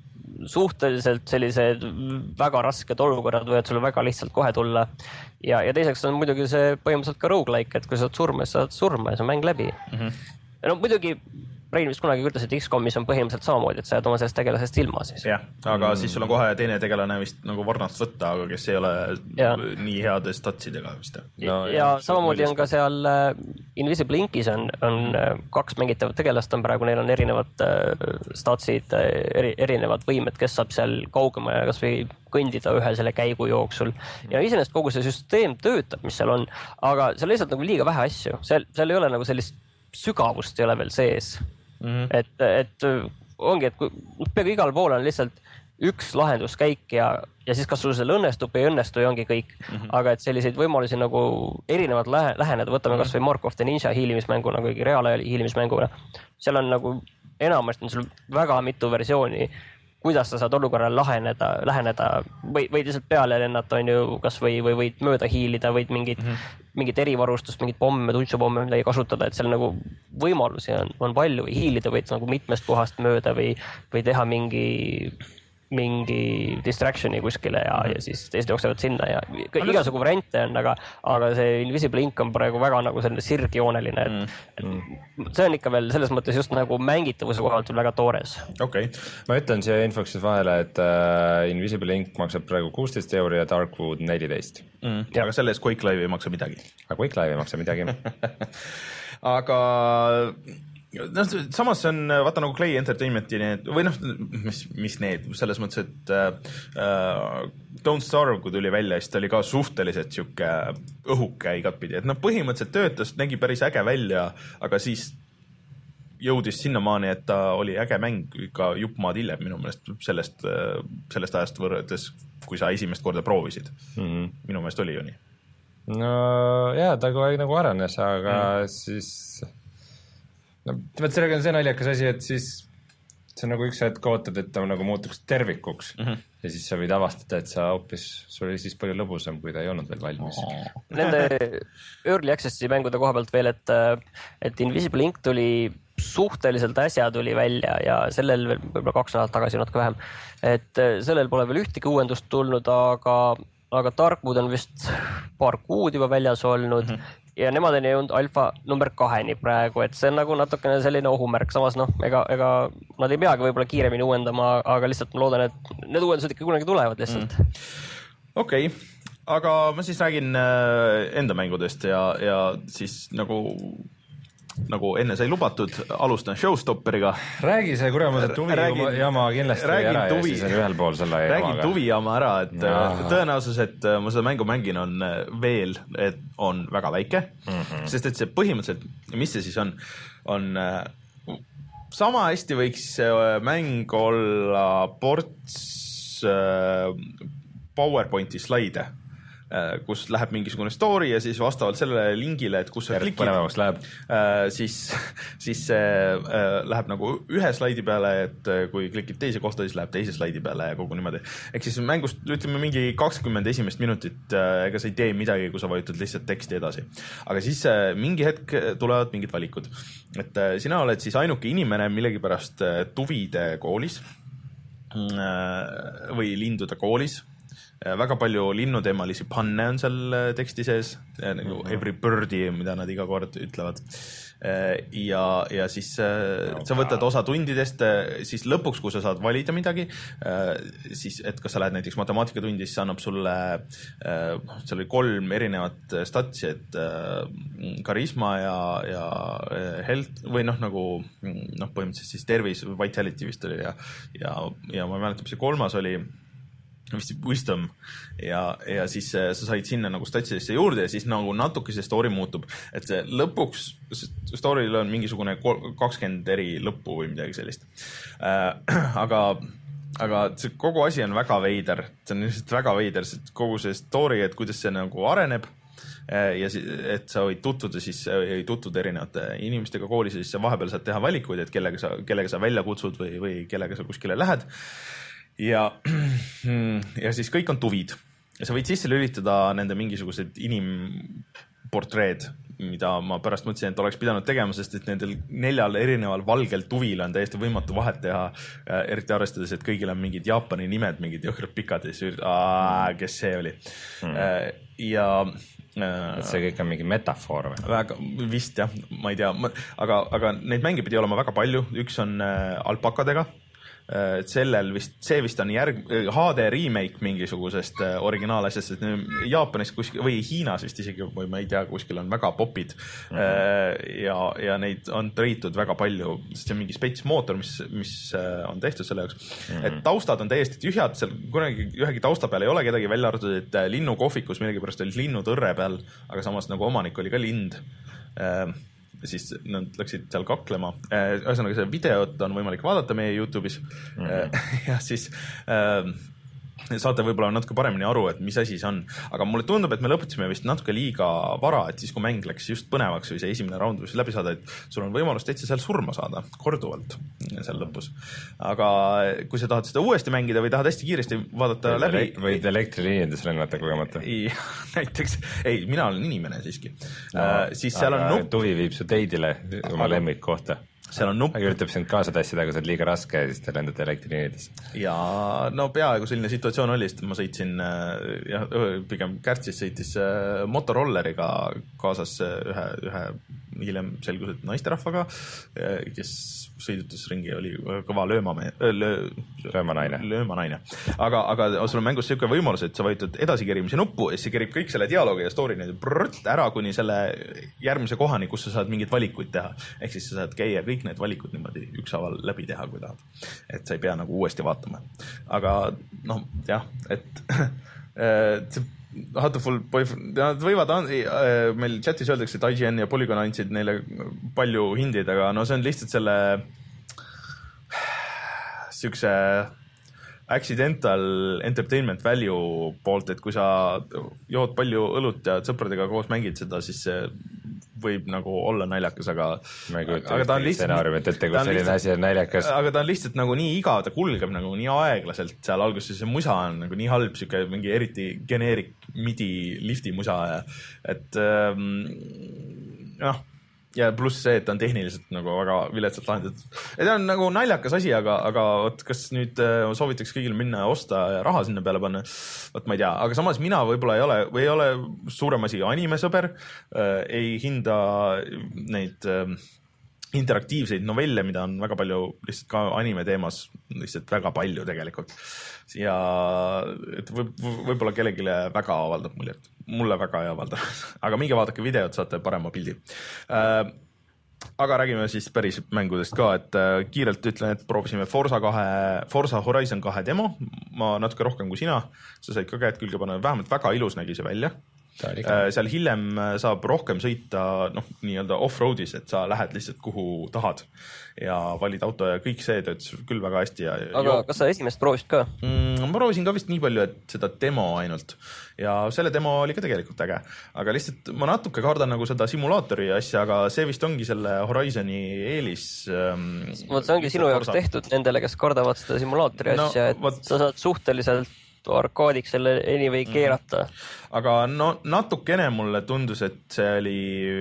Speaker 3: suhteliselt sellised väga rasked olukorrad võivad sulle väga lihtsalt kohe tulla. Ja, ja teiseks on muidugi see põhimõtteliselt ka roguelike, et kui sa saad surma, siis saad surma ja see on mäng läbi. Mm-hmm. No muidugi Rein vist kunagi ütles, et X COM-is on põhimõtteliselt samamoodi, et sa jääd oma sellest tegelasest ilma siis.
Speaker 1: Jah, aga mm. siis sul on kohe teine tegelane vist nagu Varnast võtta, aga kes ei ole ja. Nii heade statsidega vist.
Speaker 3: No, ja, ja samamoodi on ka seal uh, Invisible Inkis on, on uh, kaks mängitavat tegelast on praegu, neil on erinevad uh, statsid, uh, eri, erinevad võimed, kes saab seal kaugema ja kas või kõndida ühe selle käigu jooksul. Ja iseenesest kogu see süsteem töötab, mis seal on, aga seal lihtsalt nagu liiga vähe asju. Seal, seal ei ole nagu sellist sügavust ei ole veel sees. Mm-hmm. Et, et ongi, et kui peaaegu igal pool on lihtsalt üks lahenduskäik ja, ja siis kas sul selle õnnestub või õnnestu ja ongi kõik. Mm-hmm. Aga et selliseid võimalusi nagu erinevad lähe, läheneda, võtame mm-hmm. kas või Mark of the Ninja hiilimismängu nagu reaalajal hiilimismänguna. Seal on nagu enamasti on sul väga mitu versiooni, kuidas sa saad olukorral laheneda, läheneda või, või lihtsalt peale lennata on ju kas või, või võid mööda hiilida, võid mingit, mm-hmm. mingit erivarustust, mingit pomme, tuntsupomme midagi kasutada, et seal nagu võimalusi on, on palju või hiilida võid nagu mitmest kohast mööda või, või teha mingi, mingi distractioni kuskile ja, ja siis teised jooksevad sinna ja igasugu variante on, aga, aga see Invisible Ink on praegu väga nagu selline sirgjooneline, et, mm. et see on ikka veel selles mõttes just nagu mängitavuse kohalt väga toores.
Speaker 1: Okay.
Speaker 2: Ma ütlen siia infoks vahele, et uh, Invisible Ink maksab praegu kuusteist euri ja Darkwood neliteist.
Speaker 1: Mm. Aga selles Quake Live ei maksa midagi.
Speaker 2: Aga Quake Live ei maksa midagi.
Speaker 1: Aga no samas see on, vaata nagu Clay Entertainmenti need, või noh, mis, mis need, selles mõttes, et uh, Don't Starve, kui tuli välja, siis ta oli ka suhteliselt siuke õhuke igatpidi, et noh, põhimõtteliselt töötas, nägi päris äge välja, aga siis jõudis sinnamaani, et ta oli äge mäng ka jupp maad hiljem minu meelest sellest, sellest ajast võrreldes, kui sa esimest korda proovisid. Mm-hmm. Minu meelest oli ju nii.
Speaker 2: No jaa, ta kogu aeg nagu arenes, aga mm. siis no, võt sellega on see naljakas asi, et siis see on nagu üks hetk ootad, et ta nagu muutuks tervikuks mm-hmm. ja siis sa võid avastada, et sa hoopis, sul oli siis palju lõbusam, kui ta ei olnud veel valmis.
Speaker 3: Oh. Nende Early Access'i mängude koha pealt veel, et, et Invisible Ink tuli suhteliselt äsja tuli välja ja sellel veel võib-olla kaks nädalat tagasi natuke vähem, et sellel pole veel ühtegi uuendust tulnud, aga, aga Darkwood on vist paar kuud juba väljas olnud mm-hmm. ja nemad on jõudnud alfa number kaheni praegu, et see on nagu natukene selline ohumärk, samas noh, ega, ega nad ei peagi võib-olla kiiremini uuendama, aga lihtsalt ma loodan, et need uuendused ikka kunagi tulevad lihtsalt. Mm.
Speaker 1: Okei, okay. Aga ma siis räägin enda mängudest ja, ja siis nagu nagu enne sai lubatud, alustan Showstopperiga.
Speaker 2: Räägi see kuramuse tuvi räägin, jama kindlasti ära tuvi, ja siis on ühel pool selle
Speaker 1: jamaga. Räägin tuvi jama ära, et ja. Tõenäosus, et ma seda mängu mängin on veel, et on väga väike, mm-hmm. sest et see põhimõtteliselt, mis see siis on, on sama hästi võiks mäng olla ports PowerPointi slaide, kus läheb mingisugune story ja siis vastavalt sellele lingile, et kus sa klikid,
Speaker 2: läheb.
Speaker 1: siis, siis see läheb nagu ühe slaidi peale, et kui klikid teise kohta, siis läheb teise slaidi peale ja kogu niimoodi. Ehk siis mängust ütleme mingi kakskümmend esimest minutit, ega sa ei tee midagi, kui sa vajutad lihtsalt teksti edasi. Aga siis mingi hetk tulevad mingid valikud. Et sina oled siis ainuke inimene millegipärast tuvide koolis või lindude koolis. Väga palju linnuteemalisi panne on seal teksti sees, nagu every birdie, mida nad iga kord ütlevad. Ja, ja siis no, sa võtad osa tundidest, siis lõpuks, kui sa saad valida midagi, siis, et kas sa lähed näiteks matemaatikatundi, siis annab sulle, seal oli kolm erinevat statsi, et karisma ja, ja health, või noh, nagu, noh, põhimõtteliselt siis tervis, vitality vist oli ja, ja, ja ma mäletan, see kolmas oli vist wisdom ja, ja siis sa said sinna nagu statsidesse juurde ja siis nagu natuke see story muutub, et see lõpuks story'l on mingisugune kakskümmend eri lõppu või midagi sellist. Äh, aga, aga see kogu asi on väga veider, see on lihtsalt väga veider, kogu see story, et kuidas see nagu areneb ja et sa võid tutvuda siis, ei tutvuda erinevate inimestega koolis ja siis sa vahepeal saad teha valikuid, et kellega sa, kellega sa välja kutsud või, või kellega sa kuskile lähed. Ja, ja siis kõik on tuvid ja sa võid sisse lülitada nende mingisugused inimportreed, mida ma pärast mõtlesin, et oleks pidanud tegema, sest et nendel neljal erineval valgel tuvil on täiesti võimatu vahet teha, eriti arvestades, et kõigil on mingid Jaapani nimed, mingid jõhkrad pikad ja siis aa, kes see oli mm. ja
Speaker 2: et see kõik on mingi metafoor või?
Speaker 1: Väga, vist jah, ma ei tea, aga, aga neid mänge pidi olema väga palju, üks on alpakadega. Sellel vist, see vist on järg, H D remake mingisugusest originaalasjast, et Jaapanis kuskil, või Hiinas vist isegi, või ma ei tea, kuskil on väga popid mm-hmm. ja, ja neid on tõritud väga palju, sest see on mingi spets mootor, mis, mis on tehtud selle jaoks, mm-hmm. et taustad on täiesti tühjad, seal kunagi ühegi tausta peal ei ole kedagi välja arvatud, et linnukohvikus millegipärast oli linnud õrre peal, aga samas nagu omanik oli ka lind. Siis nad läksid seal kaklema. Ühesõnaga, see videot on võimalik vaadata meie YouTube'is mm-hmm. ja siis äh, saate võib-olla natuke paremini aru, et mis asi see on. Aga mulle tundub, et me lõpetasime vist natuke liiga vara, et siis kui mäng läks just põnevaks või see esimene round võis läbi saada, et sul on võimalus täitsa seal surma saada korduvalt seal lõpus. Aga kui sa tahad seda uuesti mängida või tahad hästi kiiresti vaadata
Speaker 2: võid
Speaker 1: läbi...
Speaker 2: Võid elektriliinides lennata kogemata.
Speaker 1: Näiteks, ei, mina olen inimene siiski. No, uh, siis seal on nupp.
Speaker 2: Tuvi viib su teidile oma lemmik kohta.
Speaker 1: Seal on nupp.
Speaker 2: Aga üritab sind kaasa tassida, kui sa oled liiga raske ja siis te lendate elektriliinides.
Speaker 1: Ja no peaaegu selline situatsioon oli, sest ma sõitsin, jah, pigem Kärtsis sõitis motorolleriga kaasas ühe, ühe hiljem selgus, et naisterahvaga, kes sõidutas ringi, oli kõva löömame, löö,
Speaker 2: löömanaine.
Speaker 1: löömanaine. Aga, aga sul on mängus selline võimalus, et sa vajutad edasikerimise nuppu ja siis kerib kõik selle dialoogi ja story brrrt, ära kuni selle järgmise kohani, kus sa saad mingeid valikuid teha. Ehk siis sa saad käia kõik need valikud niimoodi ükshaaval läbi teha, kui tahad. Et sa ei pea nagu uuesti vaatama. Aga noh, jah, et see Hatoful Boyfriend, nad võivad, meil chatis öeldakse, et I G N ja Polygon andsid neile palju hindid, aga no see on lihtsalt selle siukse accidental entertainment value poolt, et kui sa jood palju õlut ja sõpradega koos mängid seda, siis see võib nagu olla naljakas, aga
Speaker 2: ma ei kujuta ühtegi stsenaariumit ette, kus selline asi on naljakas.
Speaker 1: Aga ta on lihtsalt nagu nii igav, ta kulgeb nagu nii aeglaselt seal alguses, see musa on nagu nii halb, siuke mingi eriti geneerik midi lifti musa ja et ähm, noh, ja pluss see, et ta on tehniliselt nagu väga viletsalt lahendatud. Et ta on nagu naljakas asi, aga, aga võt, kas nüüd soovitaks kõigil minna osta ja raha sinna peale panna, võt ma ei tea, aga samas mina võib-olla ei ole, või ei ole suurem asi animesõber, ei hinda neid interaktiivseid novelle, mida on väga palju lihtsalt ka anime teemas, lihtsalt väga palju tegelikult. Ja et võib, võib-olla kellelegi väga avaldab mulje, et mulle väga ei avalda, aga minge vaadake videot, saate parema pildi. Äh, aga räägime siis päris mängudest ka, et äh, kiirelt ütlen, et proovisime Forza, kahe, Forza Horizon kahe demo, ma natuke rohkem kui sina, sa said ka käed külge panna, vähemalt väga ilus nägi see välja. Seal hiljem saab rohkem sõita noh, nii-öelda off-roadis, et sa lähed lihtsalt kuhu tahad ja valid auto ja kõik see töötas küll väga hästi. Ja,
Speaker 3: aga jo... kas sa esimest proovisid ka?
Speaker 1: Mm, ma proovisin ka vist nii palju, et seda demo ainult ja selle demo oli ka tegelikult äge, aga lihtsalt ma natuke kardan nagu seda simulaatori asja, aga see vist ongi selle Horizoni eelis. Ähm,
Speaker 3: Võt, see ongi sinu jaoks Forza. Tehtud nendele, kes kardavad seda simulaatori no, asja, et võt... sa saad suhteliselt arkaadiks selle anyway keerata.
Speaker 1: Aga no natukene mulle tundus, et see oli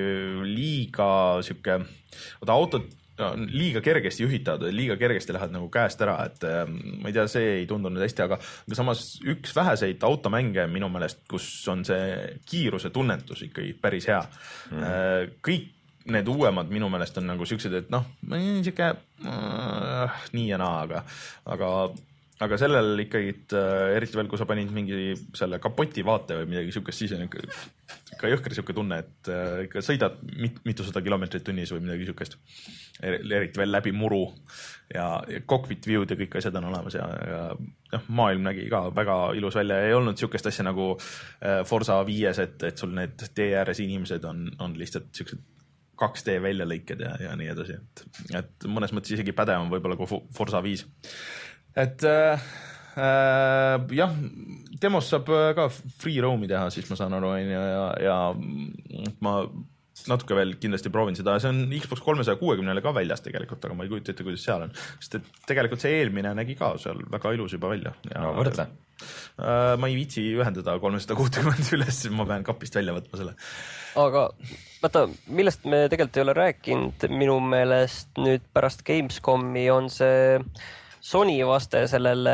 Speaker 1: liiga siuke, oota autod liiga kergesti juhitavad, liiga kergesti lähevad nagu käest ära, et ma ei tea, see ei tundunud hästi, aga samas üks väheseid automänge minu meelest, kus on see kiiruse tunnetus ikkagi päris hea. Mm. Kõik need uuemad minu meelest on nagu siuksed, et noh, siuke äh, nii ja naa, aga, aga aga sellel ikkagi, eriti veel, kui sa panid mingi selle kapoti vaate või midagi siukest, siis on ikka, ikka jõhker siuke tunne, et ikka sõidad mit, mitusada kilomeetrit tunnis või midagi siukest. Eriti veel läbi muru ja, ja cockpit view'd ja kõik asjad on olemas ja, ja noh, maailm nägi ka väga ilus välja. Ei olnud siukest asja nagu Forza viies, et, et sul need tee ääres inimesed on, on lihtsalt siuksed kaks D väljalõiked ja, ja nii edasi. Et, et mõnes mõttes isegi pädevam võib-olla kui Forza viis. Et äh, äh, jah, demos saab ka free roam'i teha, siis ma saan aru, ja, ja ma natuke veel kindlasti proovin seda, see on Xbox kolmesaja kuuekümnele ka väljas tegelikult, aga ma ei kujuta ette, kuidas seal on, sest et tegelikult see eelmine nägi ka seal väga ilus juba välja. Ja,
Speaker 2: no võrdle.
Speaker 1: Äh, ma ei viitsi ühendada kolmsada kuuskümmend üles, ma pean kapist välja võtma selle.
Speaker 3: Aga vaata, millest me tegelikult ei ole rääkinud, minu meelest nüüd pärast Gamescomi on see Sony vaste sellele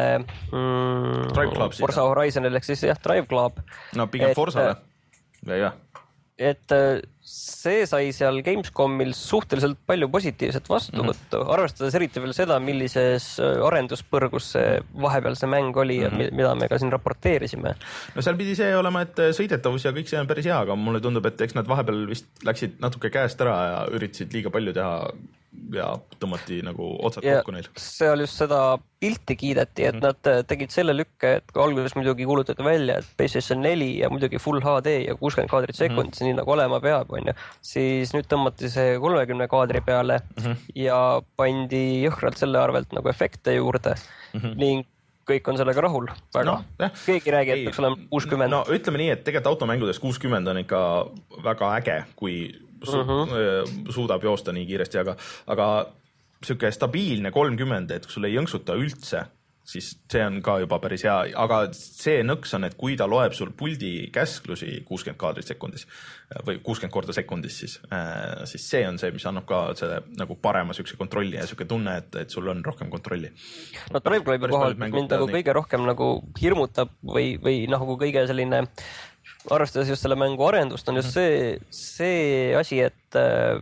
Speaker 3: mm, Forza Horizonil, ehk siis jah, Drive Club.
Speaker 1: No pigem et, Forzale. Ja, ja.
Speaker 3: Et see sai seal Gamescomil suhteliselt palju positiivset vastuvõttu, mm-hmm. arvestades eriti veel seda, millises arenduspõrgus see vahepeal see mäng oli mm-hmm. ja mida me ka siin raporteerisime.
Speaker 1: No seal pidi see olema, et sõidetavus ja kõik see on päris hea, aga mulle tundub, et eks nad vahepeal vist läksid natuke käest ära ja üritasid liiga palju teha ja tõmmati nagu otsad ja kokku neil.
Speaker 3: Seal just seda pilti kiideti, et mm-hmm. nad tegid selle lükke, et kui alguses muidugi kuulutati välja, et PlayStation neli ja muidugi Full H D ja kuuskümmend kaadrit sekundis, mm-hmm. nii nagu olema peab, on ju. Siis nüüd tõmmati see kolmekümne kaadri peale mm-hmm. ja pandi jõhkralt selle arvelt nagu efekte juurde mm-hmm. ning kõik on sellega rahul. Väga. No, keegi räägi, et peaks olema kuuskümmend.
Speaker 1: No ütleme nii, et tegelikult automängudes kuuskümmend on ikka väga äge, kui su- uh-huh. suudab joosta nii kiiresti, aga, aga siuke stabiilne kolmkümmend, et kui sul ei jõnksuta üldse, siis see on ka juba päris hea, aga see nõks on, et kui ta loeb sul puldi käsklusi kuuskümmend kaadrit sekundis või kuuskümmend korda sekundis, siis, siis see on see, mis annab ka selle nagu parema siukse kontrolli ja siuke tunne, et, et sul on rohkem kontrolli.
Speaker 3: No Drive Clubi kohalt mind nagu kõige rohkem nagu hirmutab või, või nagu kõige selline, arvestades just selle mängu arendust, on just see, see asi, et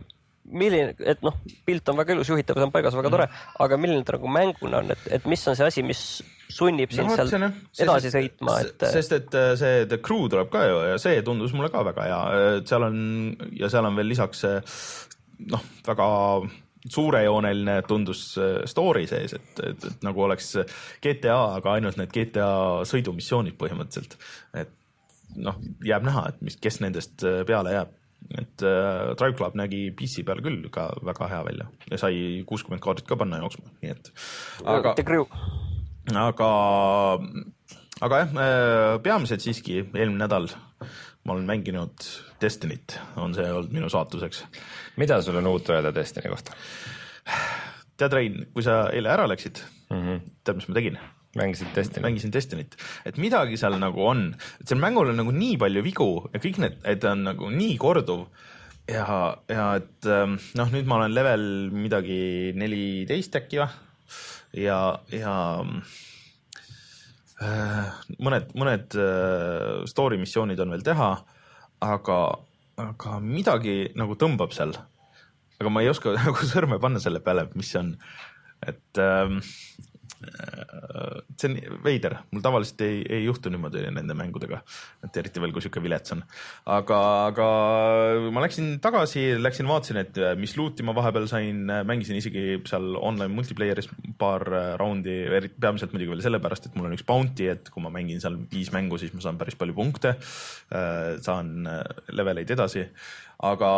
Speaker 3: milline, et noh, pilt on väga ilus, juhitavus on paigas, väga tore, aga milline ta nagu mänguna on, et, et mis on see asi, mis sunnib sind no, seal edasi sõitma, et
Speaker 1: sest et see The Crew tuleb ka ju ja see tundus mulle ka väga hea, seal on ja seal on veel lisaks noh, väga suurejooneline tundus story sees, et, et, et nagu oleks G T A, aga ainult need G T A sõidumissioonid põhimõtteliselt, et noh, jääb näha, et mis, kes nendest peale jääb, et äh, Drive Club nägi P C peal küll ka väga hea välja ja sai kuuskümmend kaardit ka panna jooksma, nii et aga
Speaker 3: The Crew
Speaker 1: aga, aga jah, peamiselt siiski eelmine nädal ma olen mänginud Destinyt, on see olnud minu saatuseks.
Speaker 2: Mida sul on uut öelda Destiny kohta?
Speaker 1: Tead, Rein, kui sa eile ära läksid, mm -hmm. tead, mis ma tegin?
Speaker 2: Mängisid Destinyt?
Speaker 1: Mängisin Destinyt, et midagi seal nagu on, et seal mängul on nagu nii palju vigu ja kõik need, et ta on nagu nii korduv ja, ja et noh, nüüd ma olen level midagi neliteist äkki või ja, ja mõned, mõned story missioonid on veel teha, aga, aga midagi nagu tõmbab seal. Aga ma ei oska nagu sõrme panna selle peale, mis see on. Et ähm, see on veider. Mul tavaliselt ei, ei juhtu niimoodi nende mängudega, et eriti veel kui siuke vilets on. Aga, aga ma läksin tagasi, läksin vaatasin, et mis looti ma vahepeal sain, mängisin isegi seal online multiplayeris paar raundi, peamiselt muidugi veel sellepärast, et mul on üks bounty, et kui ma mängin seal viis mängu, siis ma saan päris palju punkte, saan leveleid edasi, aga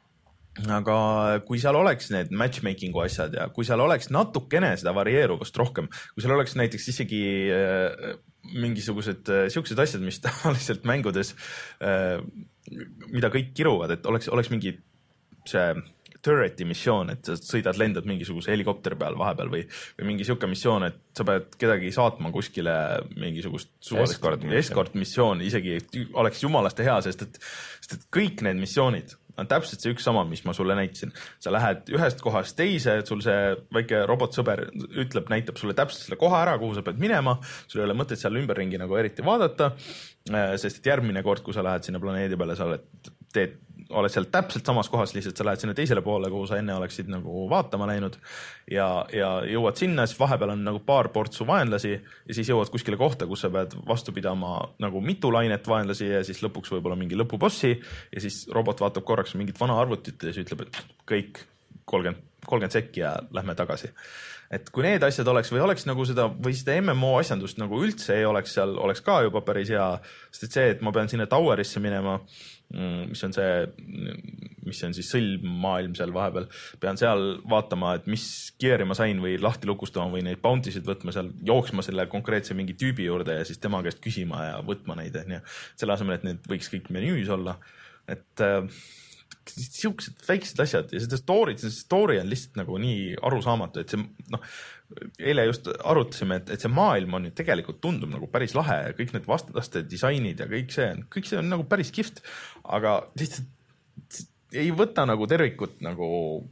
Speaker 1: aga kui seal oleks need matchmakingu asjad ja kui seal oleks natukene seda varieeruvust rohkem, kui seal oleks näiteks isegi äh, mingisugused äh, siuksed asjad, mis tavaliselt mängudes äh, mida kõik kiruvad, et oleks, oleks mingi see turreti missioon, et sa sõidad, lendad mingisuguse helikopteri peal vahepeal või, või mingi siuke missioon, et sa pead kedagi saatma kuskile mingisugust
Speaker 2: escort,
Speaker 1: escort missioon, isegi oleks jumalaste hea, sest et, sest et kõik need missioonid on täpselt see üks sama, mis ma sulle näitasin. Sa lähed ühest kohast teise, et sul see väike robotsõber ütleb, näitab sulle täpselt selle koha ära, kuhu sa pead minema, sul ei ole mõtet seal ümberringi nagu eriti vaadata, sest et järgmine kord, kui sa lähed sinna planeedi peale, sa oled, teed, oled seal täpselt samas kohas, lihtsalt sa lähed sinna teisele poole, kuhu sa enne oleksid nagu vaatama läinud ja, ja jõuad sinna, siis vahepeal on nagu paar portsu vaenlasi ja siis jõuad kuskile kohta, kus sa pead vastu pidama nagu mitu lainet vaenlasi ja siis lõpuks võib-olla mingi lõpubossi ja siis robot vaatab korraks mingit vana arvutit ja siis ütleb, et kõik kolmkümmend, kolmkümmend sekki ja lähme tagasi. Et kui need asjad oleks või oleks nagu seda või seda M M O asjandust nagu üldse ei oleks seal, oleks ka juba päris hea, sest et see, et ma pean sinna Towerisse minema, mis on see, mis on siis sõlmmaailm seal vahepeal, pean seal vaatama, et mis gear'i ma sain või lahti lukustama või neid bounty'sid võtma seal, jooksma selle konkreetse mingi tüübi juurde ja siis tema käest küsima ja võtma neid, selle asemel, et need võiks kõik menüüs olla, et äh, siuksed väiksed asjad ja seda story, see story on lihtsalt nagu nii arusaamatu, et see noh, eile just arutasime, et, et see maailm on ju tegelikult tundub nagu päris lahe ja kõik need vastaste disainid ja kõik see on, kõik see on nagu päris kihvt, aga lihtsalt ei võta nagu tervikut nagu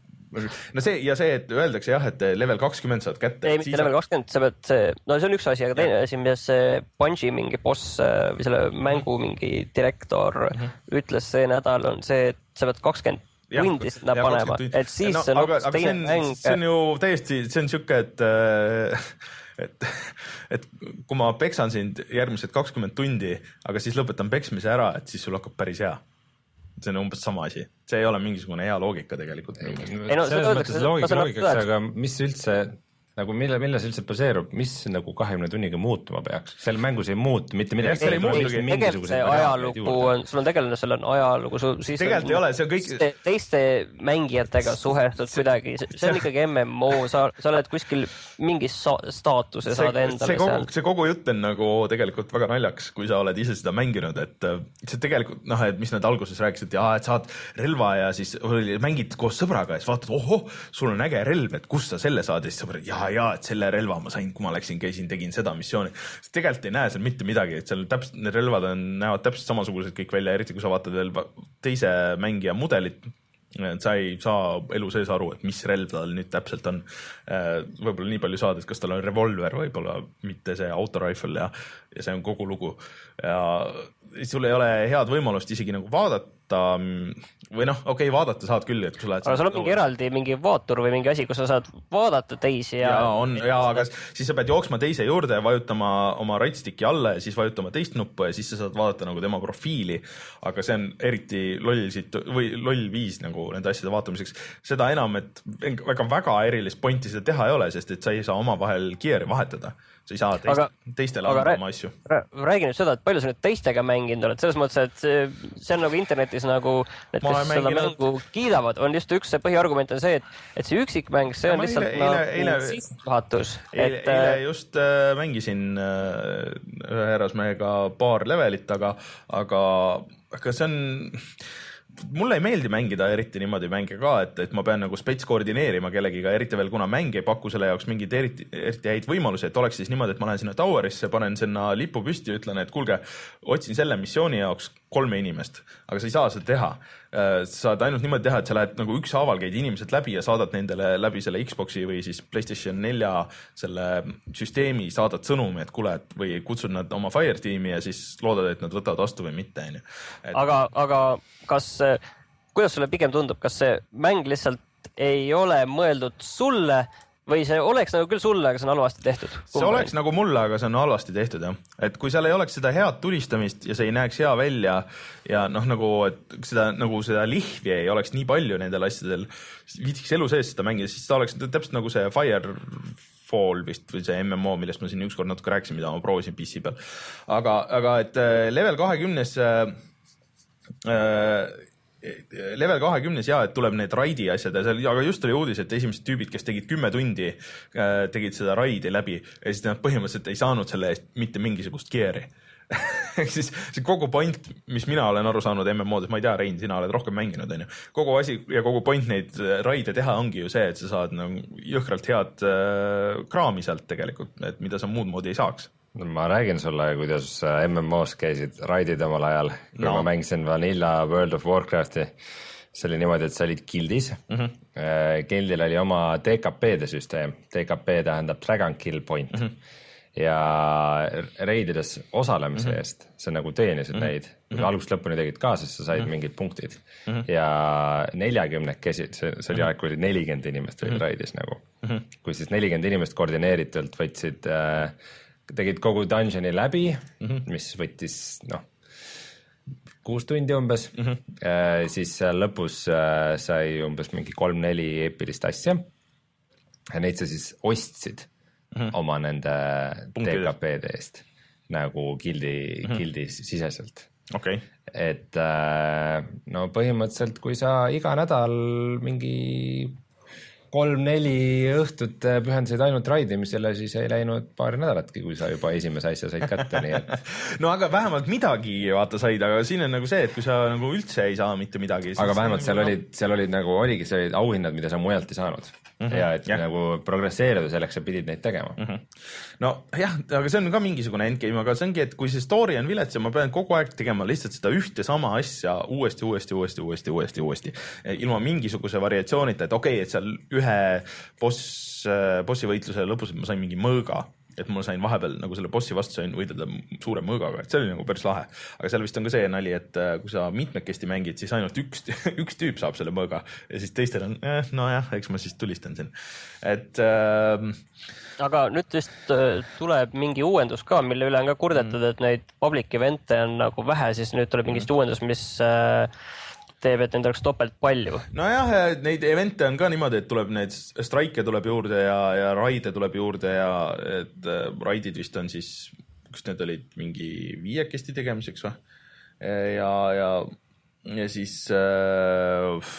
Speaker 1: no see ja see, et öeldakse jah, et level kakskümmend saad kätte.
Speaker 3: Ei, mitte level kakskümmend, sa pead see, no see on üks asi, aga teine asi, mida see Bungie mingi boss või selle mängu mingi direktor mm-hmm. ütles see nädal on see, et sa pead kakskümmend tundi sinna panema, et siis no, see on hoopis teine mäng. See on ju täiesti, see on siuke, et et, et kui ma peksan sind järgmised kakskümmend tundi, aga siis lõpetan peksmise ära, et siis sul hakkab päris hea. See on umbes sama asi. See ei ole mingisugune hea loogika tegelikult.
Speaker 2: Ei, no, selles mõttes loogika loogikaks, aga mis üldse, nagu mille, mille see üldse baseerub, mis nagu kahekümne tunniga muutuma peaks? Seal mängus ei muutu mitte midagi.
Speaker 3: Tegelikult see ajalugu on, sul on tegelane, seal on ajalugu, siis
Speaker 1: tegelikult ei ole, see on kõik
Speaker 3: teiste mängijatega suhetud kuidagi, see on ikkagi M M O, sa, sa oled kuskil mingis staatuse saad endale
Speaker 1: see kogu, see kogu jutt on nagu tegelikult väga naljaks, kui sa oled ise seda mänginud, et see tegelikult, noh, et mis nad alguses rääkisid, ja et saad relva ja siis mängid koos sõbraga ja siis vaatad, ohoh, sul on äge relv, et kust sa selle saad ja siis sõbrad, ja ja, et selle relva ma sain, kui ma läksin, käisin, tegin seda missiooni. Sest tegelikult ei näe seal mitte midagi, et seal täpselt, need relvad on, näevad täpselt samasugused kõik välja, eriti kui sa vaatad veel teise mängija mudelit, sa ei saa elu sees aru, et mis relv tal nüüd täpselt on. Võib-olla nii palju saad, et kas tal on revolver, võib-olla mitte see autorifle ja, ja see on kogu lugu. Ja sul ei ole head võimalust isegi nagu vaadata või noh, okei okay,, vaadata saad küll, et kui sa lähed...
Speaker 3: Aga sul on mingi eraldi mingi vaatur või mingi asi, kus sa saad vaadata teisi ja...
Speaker 1: Ja on, ja aga siis sa pead jooksma teise juurde ja vajutama oma right-sticki alla ja siis vajutama teist nuppu ja siis sa saad vaadata nagu tema profiili, aga see on eriti loll siit või loll viis nagu nende asjade vaatamiseks. Seda enam, et väga-väga erilist pointi seda teha ei ole, sest et sa ei saa oma vahel gear'i vahetada. Sa ei saa teist, aga, teistele anda
Speaker 3: aga
Speaker 1: oma asju.
Speaker 3: Räägi nüüd seda, et palju sa nüüd teistega mänginud oled, selles mõttes, et see, see on nagu internetis nagu, et kes seda mängu kiidavad, on just üks see põhiargument on see, et, et see üksikmäng, see on lihtsalt eile, nagu sisvahatus.
Speaker 1: Eile,
Speaker 3: et,
Speaker 1: eile just äh, mängisin äh, ühe härrasmehega paar levelit, aga, aga, aga see on... Mulle ei meeldi mängida eriti niimoodi mänge ka, et, et ma pean nagu spets koordineerima kellegiga, eriti veel kuna mäng ei paku selle jaoks mingid eriti, eriti häid võimalusi, et oleks siis niimoodi, et ma lähen sinna towerisse, panen sinna lipu püsti ja ütlen, et kuulge, otsin selle missiooni jaoks kolme inimest, aga sa ei saa seda teha. Sa saad ainult niimoodi teha, et sa lähed nagu ükshaaval käid inimesed läbi ja saadad nendele läbi selle Xboxi või siis PlayStation nelja selle süsteemi, saadad sõnumi, et kuule, et või kutsud nad oma Firetiimi ja siis loodad, et nad võtavad vastu või mitte.
Speaker 3: Et... Aga, aga kas, kuidas sulle pigem tundub, kas see mäng lihtsalt ei ole mõeldud sulle või see oleks nagu küll sulle, aga see on halvasti tehtud?
Speaker 1: See oleks nagu mulle, aga see on halvasti tehtud, jah. Et kui seal ei oleks seda head tulistamist ja see ei näeks hea välja ja noh, nagu, et seda, nagu seda lihvi ei oleks nii palju nendel asjadel, viitsiks elu sees seda mängida, siis ta oleks täpselt nagu see Firefall vist või see M M O, millest ma siin ükskord natuke rääkisin, mida ma proovisin P C peal. Aga, aga et level kahekümnes äh, level kahekümnes ja, et tuleb need raidi asjad ja seal, aga just oli uudis, et esimesed tüübid, kes tegid kümme tundi, tegid seda raidi läbi ja siis nad põhimõtteliselt ei saanud selle eest mitte mingisugust gear'i. siis see kogu point, mis mina olen aru saanud M M O-des, ma ei tea, Rein, sina oled rohkem mänginud, on ju. Kogu asi ja kogu point neid raide teha ongi ju see, et sa saad nagu jõhkralt head äh, kraami sealt tegelikult, et mida sa muud moodi ei saaks.
Speaker 2: Ma räägin sulle, kuidas M M O-s käisid raidid omal ajal, kui no. ma mängisin Vanilla World of Warcrafti. See oli niimoodi, et sa olid gildis. Mm-hmm. Gildil oli oma D K P-de süsteem. D K P tähendab Dragon Kill Point. Mm-hmm. Ja reidides osalemise mm-hmm. eest sa nagu teenisid mm-hmm. neid. Mm-hmm. Algusest lõpuni tegid ka, sest sa said mm-hmm. mingid punktid. Mm-hmm. Ja neljakümnekesi, see, see oli aeg, kui oli nelikümmend inimest olid mm-hmm. raidis nagu. Mm-hmm. Kui siis nelikümmend inimest koordineeritult võtsid... Äh, tegid kogu dungeoni läbi, mm-hmm. mis võttis noh, kuus tundi umbes, mm-hmm. äh, siis lõpus äh, sai umbes mingi kolm-neli eepilist asja ja neid sa siis ostsid mm-hmm. oma nende D K P-de eest nagu gildi, mm-hmm. gildi siseselt.
Speaker 1: Okay.
Speaker 2: Et äh, no põhimõtteliselt, kui sa iga nädal mingi kolm-neli õhtut pühendasid ainult raidimisele, siis ei läinud paari nädalatki, kui sa juba esimese asja said kätte. Nii et...
Speaker 1: no aga vähemalt midagi vaata said, aga siin on nagu see, et kui sa nagu üldse ei saa mitte midagi.
Speaker 2: Aga vähemalt seal olid, seal olid nagu, oligi see olid auhinnad, mida sa mujalt ei saanud. Mm-hmm. Ja et ja. nagu progresseerida selleks sa pidid neid tegema. Mm-hmm.
Speaker 1: No jah, aga see on ka mingisugune endgame, aga see ongi, et kui see story on vilets ja ma pean kogu aeg tegema lihtsalt seda ühte sama asja uuesti, uuesti, uuesti, uuesti, uuesti, uuesti. Ilma mingisuguse variatsioonita, et okei, okay, et seal ühe boss, bossi võitluse lõpus, et ma sain mingi mõõga, et ma sain vahepeal nagu selle bossi vastu sain võidelda suure mõõgaga, et see oli nagu päris lahe. Aga seal vist on ka see nali, et kui sa mitmekesti mängid, siis ainult üks, üks tüüp saab selle mõõga ja siis teistel on, eh, no jah, eks ma siis tulistan siin. Et... Äh,
Speaker 3: aga nüüd vist tuleb mingi uuendus ka, mille üle on ka kurdetud, et neid public event'e on nagu vähe, siis nüüd tuleb mingist uuendus, mis... teeb, et neid oleks topelt palju.
Speaker 1: Nojah, neid evente on ka niimoodi, et tuleb neid strike tuleb juurde ja, ja raide tuleb juurde ja et raidid vist on siis, kus need olid mingi viiekesti tegemiseks või? Ja, ja, ja siis äh,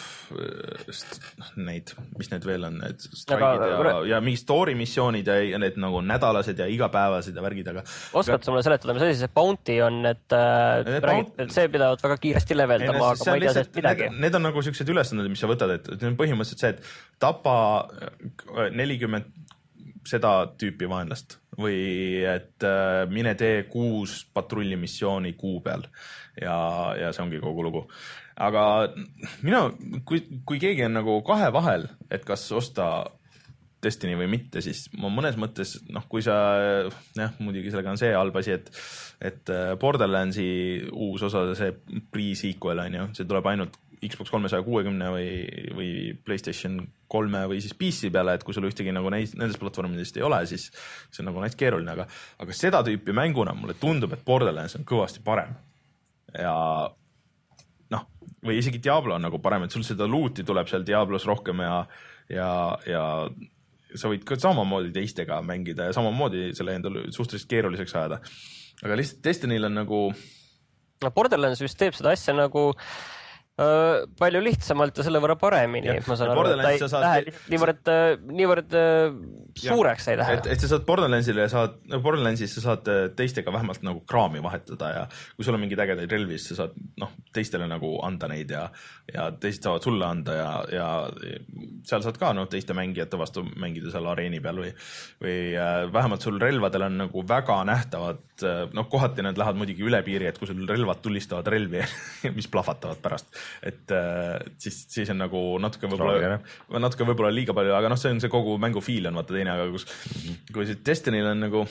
Speaker 1: neid, mis need veel on, need strikeid ja, ja mingi story missioonid ja, ja need nagu nädalased ja igapäevased ja värgid, aga...
Speaker 3: Oskad sa mulle seletada, mis asi see bounty on, et, äh, räägid, et see pidavad väga kiiresti leveldama, aga ma ei tea sellest midagi.
Speaker 1: Need, need on nagu sellised ülesanded, mis sa võtad, et need on põhimõtteliselt see, et tapa nelikümmend seda tüüpi vaenlast või et äh, mine tee kuus patrullimissiooni kuu peal ja, ja see ongi kogu lugu. Aga mina, kui, kui keegi on nagu kahe vahel, et kas osta Destiny või mitte, siis ma mõnes mõttes, noh, kui sa, jah, muidugi sellega on see halb asi, et, et Borderlandsi uus osa, see pre-sequel on ju, see tuleb ainult Xbox kolmesaja kuuekümne või, või PlayStation kolme või siis P C peale, et kui sul ühtegi nagu neis, nendes platvormidest ei ole, siis see on nagu näiteks keeruline, aga, aga seda tüüpi mänguna mulle tundub, et Borderlands on kõvasti parem. Ja noh, või isegi Diablo on nagu parem, et sul seda loot'i tuleb seal Diablos rohkem ja, ja, ja sa võid ka samamoodi teistega mängida ja samamoodi selle endale suhteliselt keeruliseks ajada. Aga lihtsalt Destiny'l on nagu...
Speaker 3: No Borderlands vist teeb seda asja nagu äh, palju lihtsamalt ja selle võrra paremini. Ja, ma saan aru, et ta ei saad... lähe niivõrd, niivõrd äh, suureks ei lähe.
Speaker 1: Et, et sa saad Borderlandsile saad, Borderlandsis sa saad teistega vähemalt nagu kraami vahetada ja kui sul on mingid ägedaid relvi, siis sa saad noh, teistele nagu anda neid ja, ja teised saavad sulle anda ja, ja seal saad ka no, teiste mängijate vastu mängida seal areeni peal või, või äh, vähemalt sul relvadel on nagu väga nähtavad, äh, noh kohati nad lähevad muidugi üle piiri, et kui sul relvad tulistavad relvi, mis plahvatavad pärast, et äh, siis, siis on nagu natuke võib-olla, natuke võib-olla liiga palju, aga noh, see on see kogu mängu feel on vaata teine, aga kus, kui see Destiny'l on nagu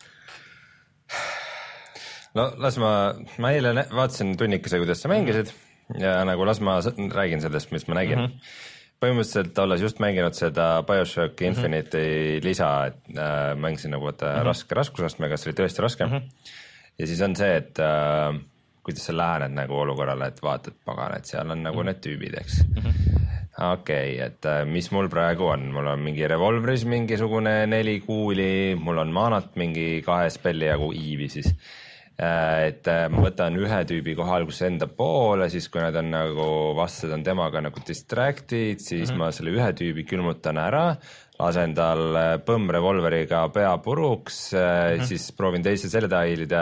Speaker 2: no las ma, ma eile vaatasin tunnikese, kuidas sa mängisid ja nagu las ma räägin sellest, mis ma nägin. Mm-hmm. Põhimõtteliselt olles just mänginud seda Bioshock Infinite'i mm-hmm. lisa, et äh, mängisin nagu võtta mm-hmm. raske raskusastmega, see oli tõesti raske. Mm-hmm. Ja siis on see, et äh, kuidas sa lähened nagu olukorrale, et vaatad pagan, et seal on nagu mm-hmm. need tüübid, eks. Mm-hmm. Okei, okay, et äh, mis mul praegu on? Mul on mingi revolvris mingisugune neli kuuli, mul on maanat mingi kahe spelli jagu iivi siis. Et ma võtan ühe tüübi koha alguses enda poole, siis kui nad on nagu vastased on temaga nagu distracted, siis mm-hmm. ma selle ühe tüübi külmutan ära, lasen tal põmm revolveriga pea puruks, mm-hmm. siis proovin teise selja hiilida,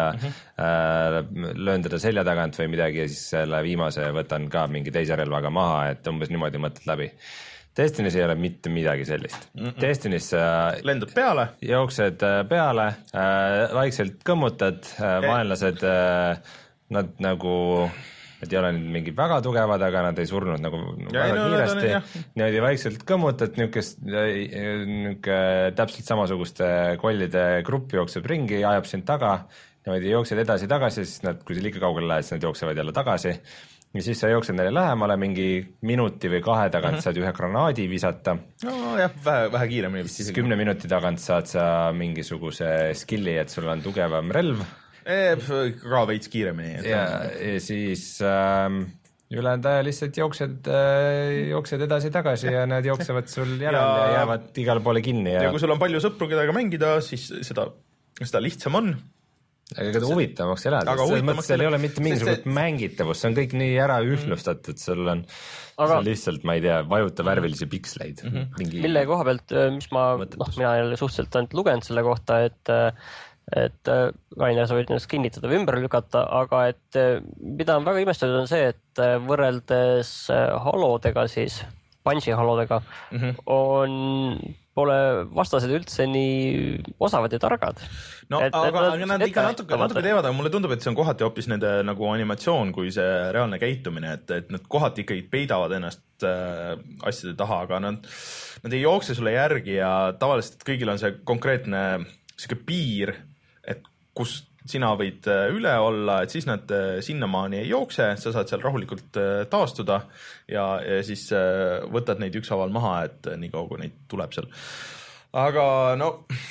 Speaker 2: mm-hmm. löön teda selja tagant või midagi ja siis selle viimase võtan ka mingi teise relvaga maha, et umbes niimoodi mõtled läbi. Destiny's ei ole mitte midagi sellist. Mm-mm. Destiny's äh,
Speaker 1: lendad peale,
Speaker 2: jooksed äh, peale, äh, vaikselt kõmmutad, äh, vaenlased, äh, nad nagu, et ei ole mingi väga tugevad, aga nad ei surnud nagu ja, väga no, kiiresti. Niimoodi vaikselt kõmmutad, niukest, niuke täpselt samasuguste kollide grupp jookseb ringi, ajab sind taga, niimoodi jooksed edasi-tagasi, siis nad, kui sa liiga kaugele lähed, siis nad jooksevad jälle tagasi. Ja siis sa jooksed neile lähemale, mingi minuti või kahe tagant mm-hmm. saad ühe granaadi visata.
Speaker 1: No jah, vähe, vähe kiiremini.
Speaker 2: Siis kümne minuti tagant saad sa mingisuguse skilli, et sul on tugevam relv.
Speaker 1: E, ka veits kiiremini.
Speaker 2: Ja, ja siis ähm, ülejäänud aja lihtsalt jooksed, äh, jooksed edasi-tagasi ja nad jooksevad sul järel ja, ja jäävad igale poole kinni.
Speaker 1: Ja... ja kui sul on palju sõpru, kedagi mängida, siis seda, seda lihtsam on.
Speaker 2: Aga seda huvitavamaks elada, selles mõttes seal ei ole mitte mingisugust see... mängitavust, see on kõik nii ära ühtlustatud, sul on aga... lihtsalt, ma ei tea, vajuta värvilisi piksleid.
Speaker 3: Mm-hmm. Mingi... Mille koha pealt, mis ma, noh, mina ei ole suhteliselt ainult lugenud selle kohta, et et Rainer, sa võid ennast kinnitada või ümber lükata, aga et mida on väga imestatud on see, et võrreldes halodega siis, Bungie halodega, mm-hmm. on... pole vastased üldse nii osavad ja targad.
Speaker 1: No, et, aga, et, aga nad ikka natuke, natuke teevad, aga mulle tundub, et see on kohati hoopis nende nagu animatsioon kui see reaalne käitumine, et, et nad kohati ikkagi peidavad ennast äh, asjade taha, aga nad, nad ei jookse sulle järgi ja tavaliselt kõigil on see konkreetne siuke piir, et kus sina võid üle olla, et siis nad sinnamaani ei jookse, sa saad seal rahulikult taastuda ja, ja siis võtad neid ükshaaval maha, et nii kaua kui neid tuleb seal. Aga no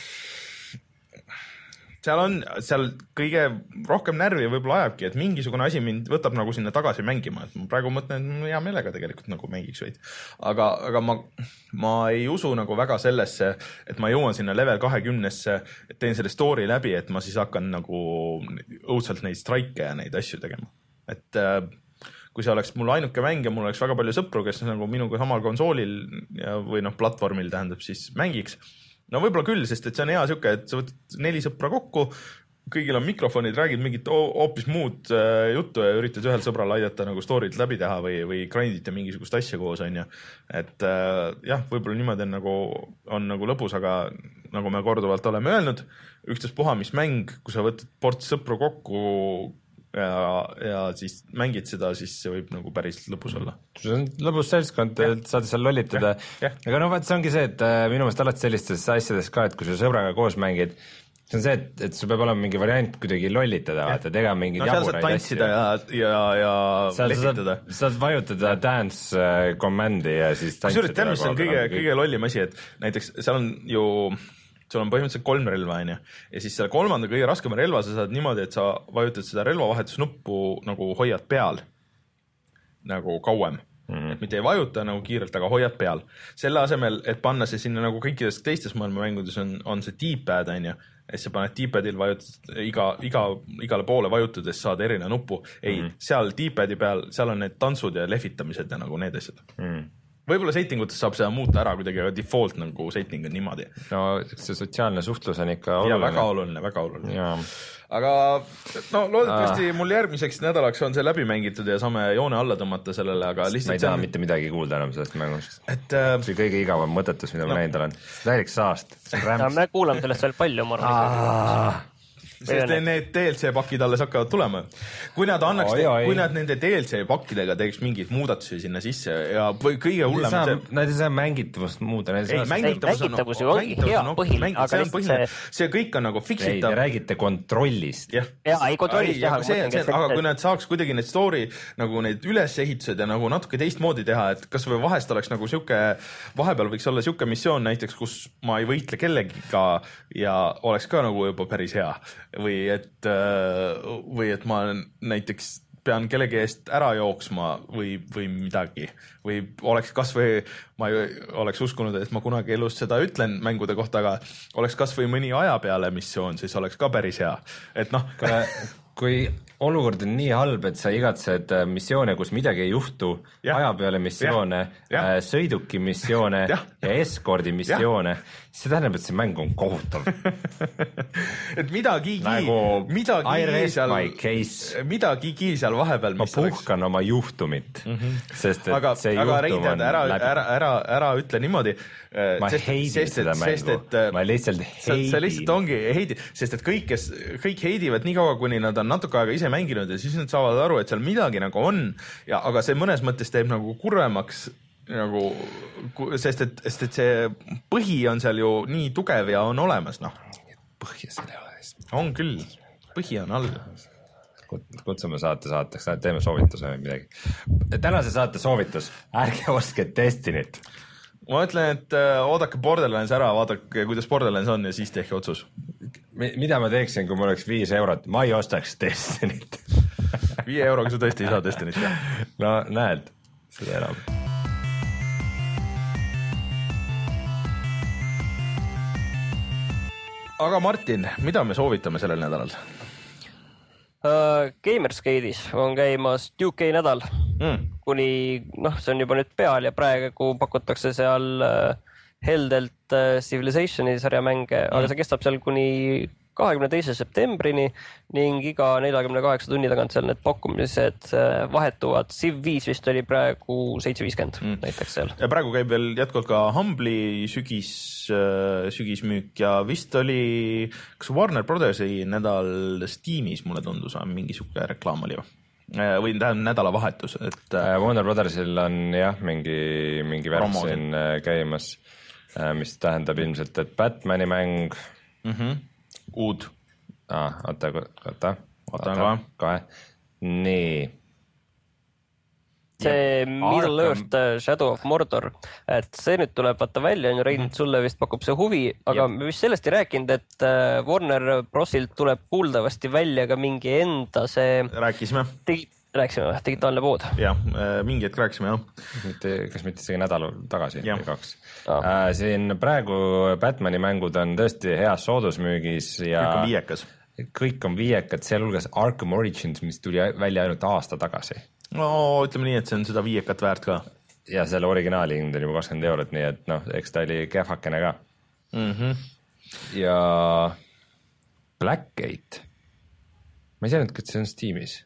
Speaker 1: seal on, seal kõige rohkem närvi võib-olla ajabki, et mingisugune asi mind võtab nagu sinna tagasi mängima, et ma praegu mõtlen, et hea meelega tegelikult nagu mängiks veid. Aga, aga ma, ma ei usu nagu väga sellesse, et ma jõuan sinna level kahekümnesse, et teen selle story läbi, et ma siis hakkan nagu õudselt neid strike ja neid asju tegema. Et äh, kui see oleks mul ainuke mäng ja mul oleks väga palju sõpru, kes nagu minuga samal konsoolil ja, või noh, platvormil tähendab, siis mängiks. No võib-olla küll, sest et see on hea siuke, et sa võtad neli sõpra kokku, kõigil on mikrofonid, räägid mingit hoopis muud äh, juttu ja üritad ühel sõbral aidata nagu story't läbi teha või, või grindite mingisugust asja koos, on ju. Et äh, jah, võib-olla niimoodi on nagu, on nagu lõbus, aga nagu me korduvalt oleme öelnud, ükstapuha mis mäng, kui sa võtad ports sõpru kokku, ja, ja siis mängid seda, siis see võib nagu päris lõbus olla.
Speaker 2: See on lõbus seltskond, et saad seal lollitada. Aga no vaat see ongi see, et minu meelest alati sellistes asjades ka, et kui sa sõbraga koos mängid, see on see, et, et sul peab olema mingi variant kuidagi lollitada, vaata, tega mingid no, jaburaid asju.
Speaker 1: Ja, ja, ja lehvitada.
Speaker 2: Saad, saad vajutada dance command'i ja siis
Speaker 1: tantsida. Kusjuures mis on kõige, kõige lollim asi, et näiteks seal on ju, sul on põhimõtteliselt kolm relva, on ju, ja siis selle kolmanda kõige raskema relva sa saad niimoodi, et sa vajutad seda relvavahetusnuppu nagu hoiad peal, nagu kauem. Mm-hmm. Mitte ei vajuta nagu kiirelt, aga hoiad peal. Selle asemel, et panna see sinna nagu kõikides teistes maailma mängudes on, on see D-pad, on ju, et sa paned D-padil vajutad iga, iga, igale poole vajutades saad erine nuppu. Ei, mm-hmm. seal D-padi peal, seal on need tantsud ja lehvitamised ja nagu need asjad. Mm-hmm. Võib-olla settingutes saab seda muuta ära kuidagi, aga default nagu setting on niimoodi.
Speaker 2: No see sotsiaalne suhtlus on ikka oluline.
Speaker 1: Ja väga oluline, väga oluline. Ja. Aga no loodetavasti ah. mul järgmiseks nädalaks on see läbi mängitud ja saame joone alla tõmmata sellele, aga lihtsalt
Speaker 2: ma ei taha on... mitte midagi kuulda enam sellest mängust.
Speaker 1: Et, äh...
Speaker 2: see kõige igavam mõtetus, mida no. ma näinud olen. Täieliks saast.
Speaker 3: Ja, me kuulame sellest veel palju, ma arvan.
Speaker 1: Sest need D L C pakid alles hakkavad tulema. Kui nad annaks, oi, oi. kui nad nende D L C pakkidega teeks mingeid muudatusi sinna sisse ja kõige hullem
Speaker 2: see... Nad ei saa mängitavust muuda.
Speaker 1: Ei, mängitavus on,
Speaker 3: mängitavus on hea põhiline, aga
Speaker 1: lihtsalt see... see kõik on nagu fixitav.
Speaker 2: Ei, te räägite kontrollist.
Speaker 3: Ja, ja ei kontrollist teha.
Speaker 1: See, see, aga kui nad saaks kuidagi need story, nagu need ülesehitused ja nagu natuke teistmoodi teha, et kas või vahest oleks nagu siuke, vahepeal võiks olla siuke missioon näiteks, kus ma ei võitle kellegiga ja oleks ka nagu juba päris hea. Või et, või et ma näiteks pean kellegi eest ära jooksma või, või midagi. Või oleks kas või, ma ei oleks uskunud, et ma kunagi elus seda ütlen mängude kohta, aga oleks kas või mõni aja peale missioon, siis oleks ka päris hea. Et noh,
Speaker 2: kui olukord on nii halb, et sa igatsed missioone, kus midagi ei juhtu, ja. aja peale missioone, sõiduki missioone ja, ja eskordi missioone, see tähendab, et see mäng on kohutav.
Speaker 1: et midagi
Speaker 2: nagu
Speaker 1: midagi seal,
Speaker 2: midagi
Speaker 1: seal vahepeal,
Speaker 2: ma puhkan oleks... oma juhtumit, mm -hmm. sest et
Speaker 1: aga,
Speaker 2: see
Speaker 1: aga
Speaker 2: juhtum
Speaker 1: on ära, läbi. Ära, ära, ära ütle niimoodi.
Speaker 2: Ma sest, heidin sest, seda
Speaker 1: sest,
Speaker 2: mängu,
Speaker 1: et,
Speaker 2: ma lihtsalt heidin.
Speaker 1: See lihtsalt ongi heidin, sest et kõik, kes, kõik heidivad nii kaua, kuni nad on natuke aega ise mänginud ja siis nad saavad aru, et seal midagi nagu on, ja, aga see mõnes mõttes teeb nagu kurvemaks, nagu, sest et, sest et see põhi on seal ju nii tugev ja on olemas, noh.
Speaker 2: Põhja seal ei ole.
Speaker 1: On küll, põhi on all.
Speaker 2: Kutsume saate saateks, teeme soovituse või midagi. Tänase saate soovitus, ärge ostke Destinit.
Speaker 1: Ma ütlen, et äh, oodake Borderlands ära, vaadake, kuidas Borderlands on ja siis tehke otsus.
Speaker 2: Mida ma teeksin, kui mul oleks viis eurot? Ma ei ostaks Destinit.
Speaker 1: Viie euroga sa tõesti ei saa Destinit.
Speaker 2: No näed, seda enam.
Speaker 1: Aga Martin, mida me soovitame sellel nädalal?
Speaker 3: Uh, Gamersgate'is on käimas U K nädal mm. kuni, noh, see on juba nüüd peal ja praegu pakutakse seal uh, heldelt uh, Civilizationi sarjamänge mm., aga see kestab seal kuni kahekümne teise septembrini ning iga neljakümne kaheksa tunni tagant seal need pakkumised uh, vahetuvad. Civ viis vist oli praegu seitse viiskümmend mm. näiteks seal.
Speaker 1: Ja praegu käib veel jätkuvalt ka Humble'i sügis, uh, sügismüük ja vist oli, kas Warner Brothersi nädal Steamis, mulle tundus, on mingi suke reklaam oli ju. Või tähendab nädalavahetus, et
Speaker 2: Warner Brothersil on jah, mingi, mingi värv siin käimas, mis tähendab ilmselt, et Batmani mäng
Speaker 1: mm -hmm. uud
Speaker 2: ah, oota, oota,
Speaker 1: oota, oota
Speaker 2: kahe nii
Speaker 3: see Middle Earth Shadow of Mordor, et see nüüd tuleb vaata välja, Rein, mm -hmm. sulle vist pakub see huvi, aga me vist sellest ei rääkinud, et Warner Brosilt tuleb kuuldavasti välja ka mingi enda see
Speaker 1: rääkisime
Speaker 3: digi... rääkisime, digitaalne pood.
Speaker 1: Jah, mingi hetk rääkisime, jah.
Speaker 2: Mitte, kas mitte see nädal tagasi või kaks. Ah. Äh, siin praegu Batmani mängud on tõesti heas soodusmüügis ja
Speaker 1: kõik on viiekas.
Speaker 2: Kõik on viiekad, sealhulgas Arkham Origins, mis tuli välja ainult aasta tagasi.
Speaker 1: No ütleme nii, et see on seda viiekat väärt ka.
Speaker 2: Ja selle originaali hind on juba kakskümmend eurot, nii et noh, eks ta oli kehvakene ka.
Speaker 1: Mm -hmm.
Speaker 2: Ja Blackgate. Ma ei teadnud, et see on Steamis.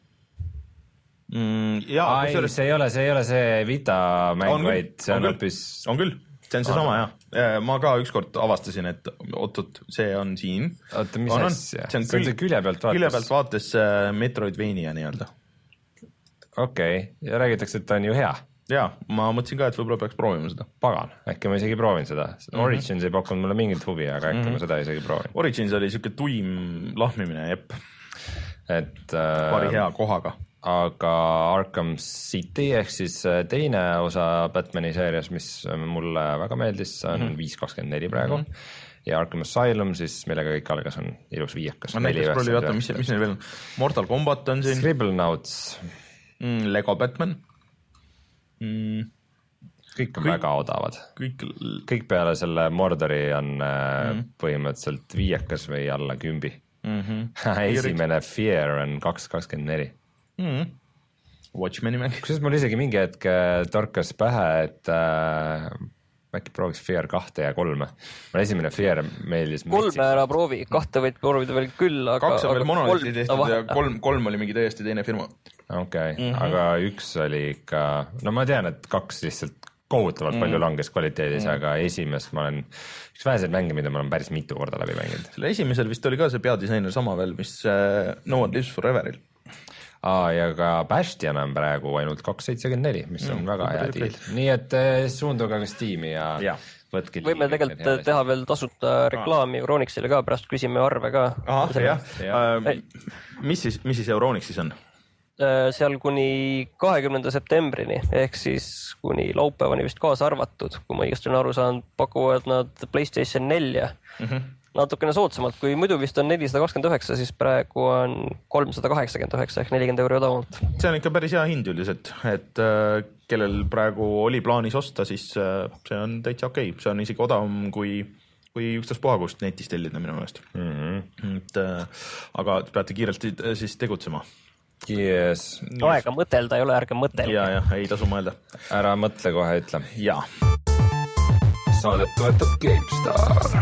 Speaker 1: Mm, jaa,
Speaker 2: Ai, see ei ole, see ei ole see Vita mäng, vaid see on hoopis...
Speaker 1: On küll. see on see sama jah. Ma ka ükskord avastasin, et oot-oot, see on siin.
Speaker 2: Oota, mis
Speaker 1: on,
Speaker 2: asja?
Speaker 1: See on,
Speaker 2: see on see külje pealt vaates.
Speaker 1: Külje pealt vaates Metroidvania nii-öelda.
Speaker 2: Okei, okay. Ja räägitakse, et ta on ju hea.
Speaker 1: Jaa, ma mõtlesin ka, et võib-olla peaks proovima seda.
Speaker 2: Pagan, äkki ma isegi proovin seda. Origins mm -hmm. ei pakkunud mulle mingit huvi, aga äkki mm -hmm. ma seda isegi proovin.
Speaker 1: Origins oli siuke tuim lahmimine, jepp.
Speaker 2: Et...
Speaker 1: Pari hea kohaga.
Speaker 2: Aga Arkham City ehk siis teine osa Batmani seerias, mis mulle väga meeldis, on mm -hmm. viis kakskümmend neli praegu. Mm -hmm. Ja Arkham Asylum siis, millega kõik algas, on ilus viiekas.
Speaker 1: Ma näiteks prolli vaata, mis, mis neil veel on? Mortal Kombat on siin.
Speaker 2: Scribblenauts.
Speaker 1: Mm, Lego Batman. Mm.
Speaker 2: Kõik on kõik, väga odavad.
Speaker 1: Kõik...
Speaker 2: kõik peale selle Mordori on mm -hmm. põhimõtteliselt viiekas või alla kümbi. Mm -hmm. Esimene Fear on kaks kakskümmend neli.
Speaker 1: Mm. Watchmeni mäng.
Speaker 2: Kusjuures mul isegi mingi hetk torkas pähe, et äh, äkki prooviks Fear kahte ja kolme. Mul esimene Fear meeldis.
Speaker 3: Kolme ära proovi, kahte võid proovida veel küll, aga...
Speaker 1: Kaks on veel monoliiti tehtud ja kolm, kolm oli mingi täiesti teine firma.
Speaker 2: Okei, okay. mm -hmm. aga üks oli ikka... No ma tean, et kaks lihtsalt kohutavalt mm -hmm. palju langes kvaliteedis, mm -hmm. aga esimest ma olen... Üks väheseid mänge, mida ma olen päris mitu korda läbi mänginud.
Speaker 1: Selle esimesel vist oli ka see peadisainer sama veel, mis uh, No One Lives Foreveril.
Speaker 2: Aa, ja ka Bastion on praegu ainult kaks seitsekümmend neli, mis on mm, väga hea deal. Nii et suunduge ka Steam'i ja, ja. võtke
Speaker 3: võime tegelikult teha veel tasuta reklaami Euronixile ka, pärast küsime arve ka.
Speaker 1: Aha, jah. Uh, mis siis, mis siis Euronixis on?
Speaker 3: Seal kuni kahekümnenda septembrini, ehk siis kuni laupäevani vist kaasa arvatud, kui ma õigesti olen aru saanud, pakuvad nad PlayStation nelja. Mm -hmm. Natukene soodsamalt, kui muidu vist on nelisada kakskümmend üheksa, siis praegu on kolmsada kaheksakümmend üheksa ehk nelikümmend euri odavamalt.
Speaker 1: See on ikka päris hea hind üldiselt, et äh, kellel praegu oli plaanis osta, siis äh, see on täitsa okei. Okay. See on isegi odavam kui, kui ükstaspuha kust netis tellida minu meelest. Mm -hmm. et, äh, aga peate kiirelt siis tegutsema.
Speaker 2: Yes.
Speaker 3: Aega mõtelda ei ole, ärge mõtelge.
Speaker 1: Ja, ja, ei tasu mõelda.
Speaker 2: Ära mõtle kohe, ütle.
Speaker 1: Jaa.
Speaker 2: Saadet toetab GameStar.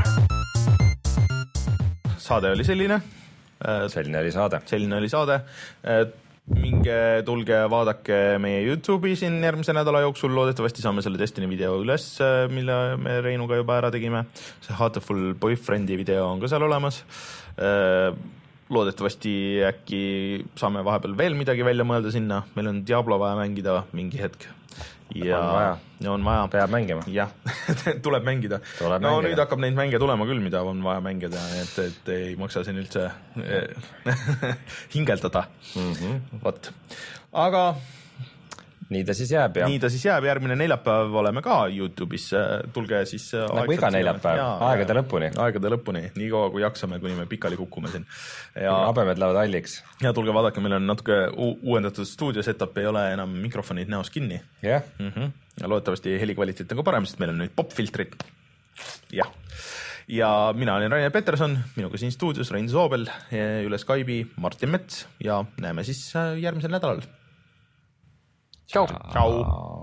Speaker 1: Saade oli selline.
Speaker 2: Selline oli saade.
Speaker 1: Selline oli saade. Minge, tulge, vaadake meie YouTube'i siin järgmise nädala jooksul. Loodetavasti saame selle Destiny video üles, mille me Reinuga juba ära tegime. See Hateful Boyfriend'i video on ka seal olemas. Loodetavasti äkki saame vahepeal veel midagi välja mõelda sinna. Meil on Diablo vaja mängida mingi hetk. Ja
Speaker 2: on vaja.
Speaker 1: Ja on vaja.
Speaker 2: Peab mängima.
Speaker 1: Jah, tuleb mängida.
Speaker 2: Tuleb
Speaker 1: no
Speaker 2: mängida.
Speaker 1: Nüüd hakkab neid mänge tulema küll, mida on vaja mängida, et, et ei maksa siin üldse hingeldada. Mm -hmm. Vot. Aga...
Speaker 2: Nii ta siis jääb, jah.
Speaker 1: Nii ta siis jääb, järgmine neljapäev oleme ka YouTube'is, tulge siis...
Speaker 2: Nagu iga neljapäev, aegade lõpuni.
Speaker 1: Aegade lõpuni, nii kaua kui jaksame, kuni me pikali kukume siin.
Speaker 2: Ja habemed lähevad halliks.
Speaker 1: Ja tulge vaadake, meil on natuke uuendatud stuudio setup, ei ole enam mikrofonid näos kinni.
Speaker 2: Jah.
Speaker 1: Mm -hmm. Ja loodetavasti helikvaliteet on ka parem, sest meil on nüüd popfiltrid. Jah. Ja mina olen Rainer Peterson, minuga siin stuudios Rein Soobel, üle Skype'i Martin Mets ja näeme siis järgmisel nädalal.
Speaker 3: Ciao.
Speaker 1: Ciao.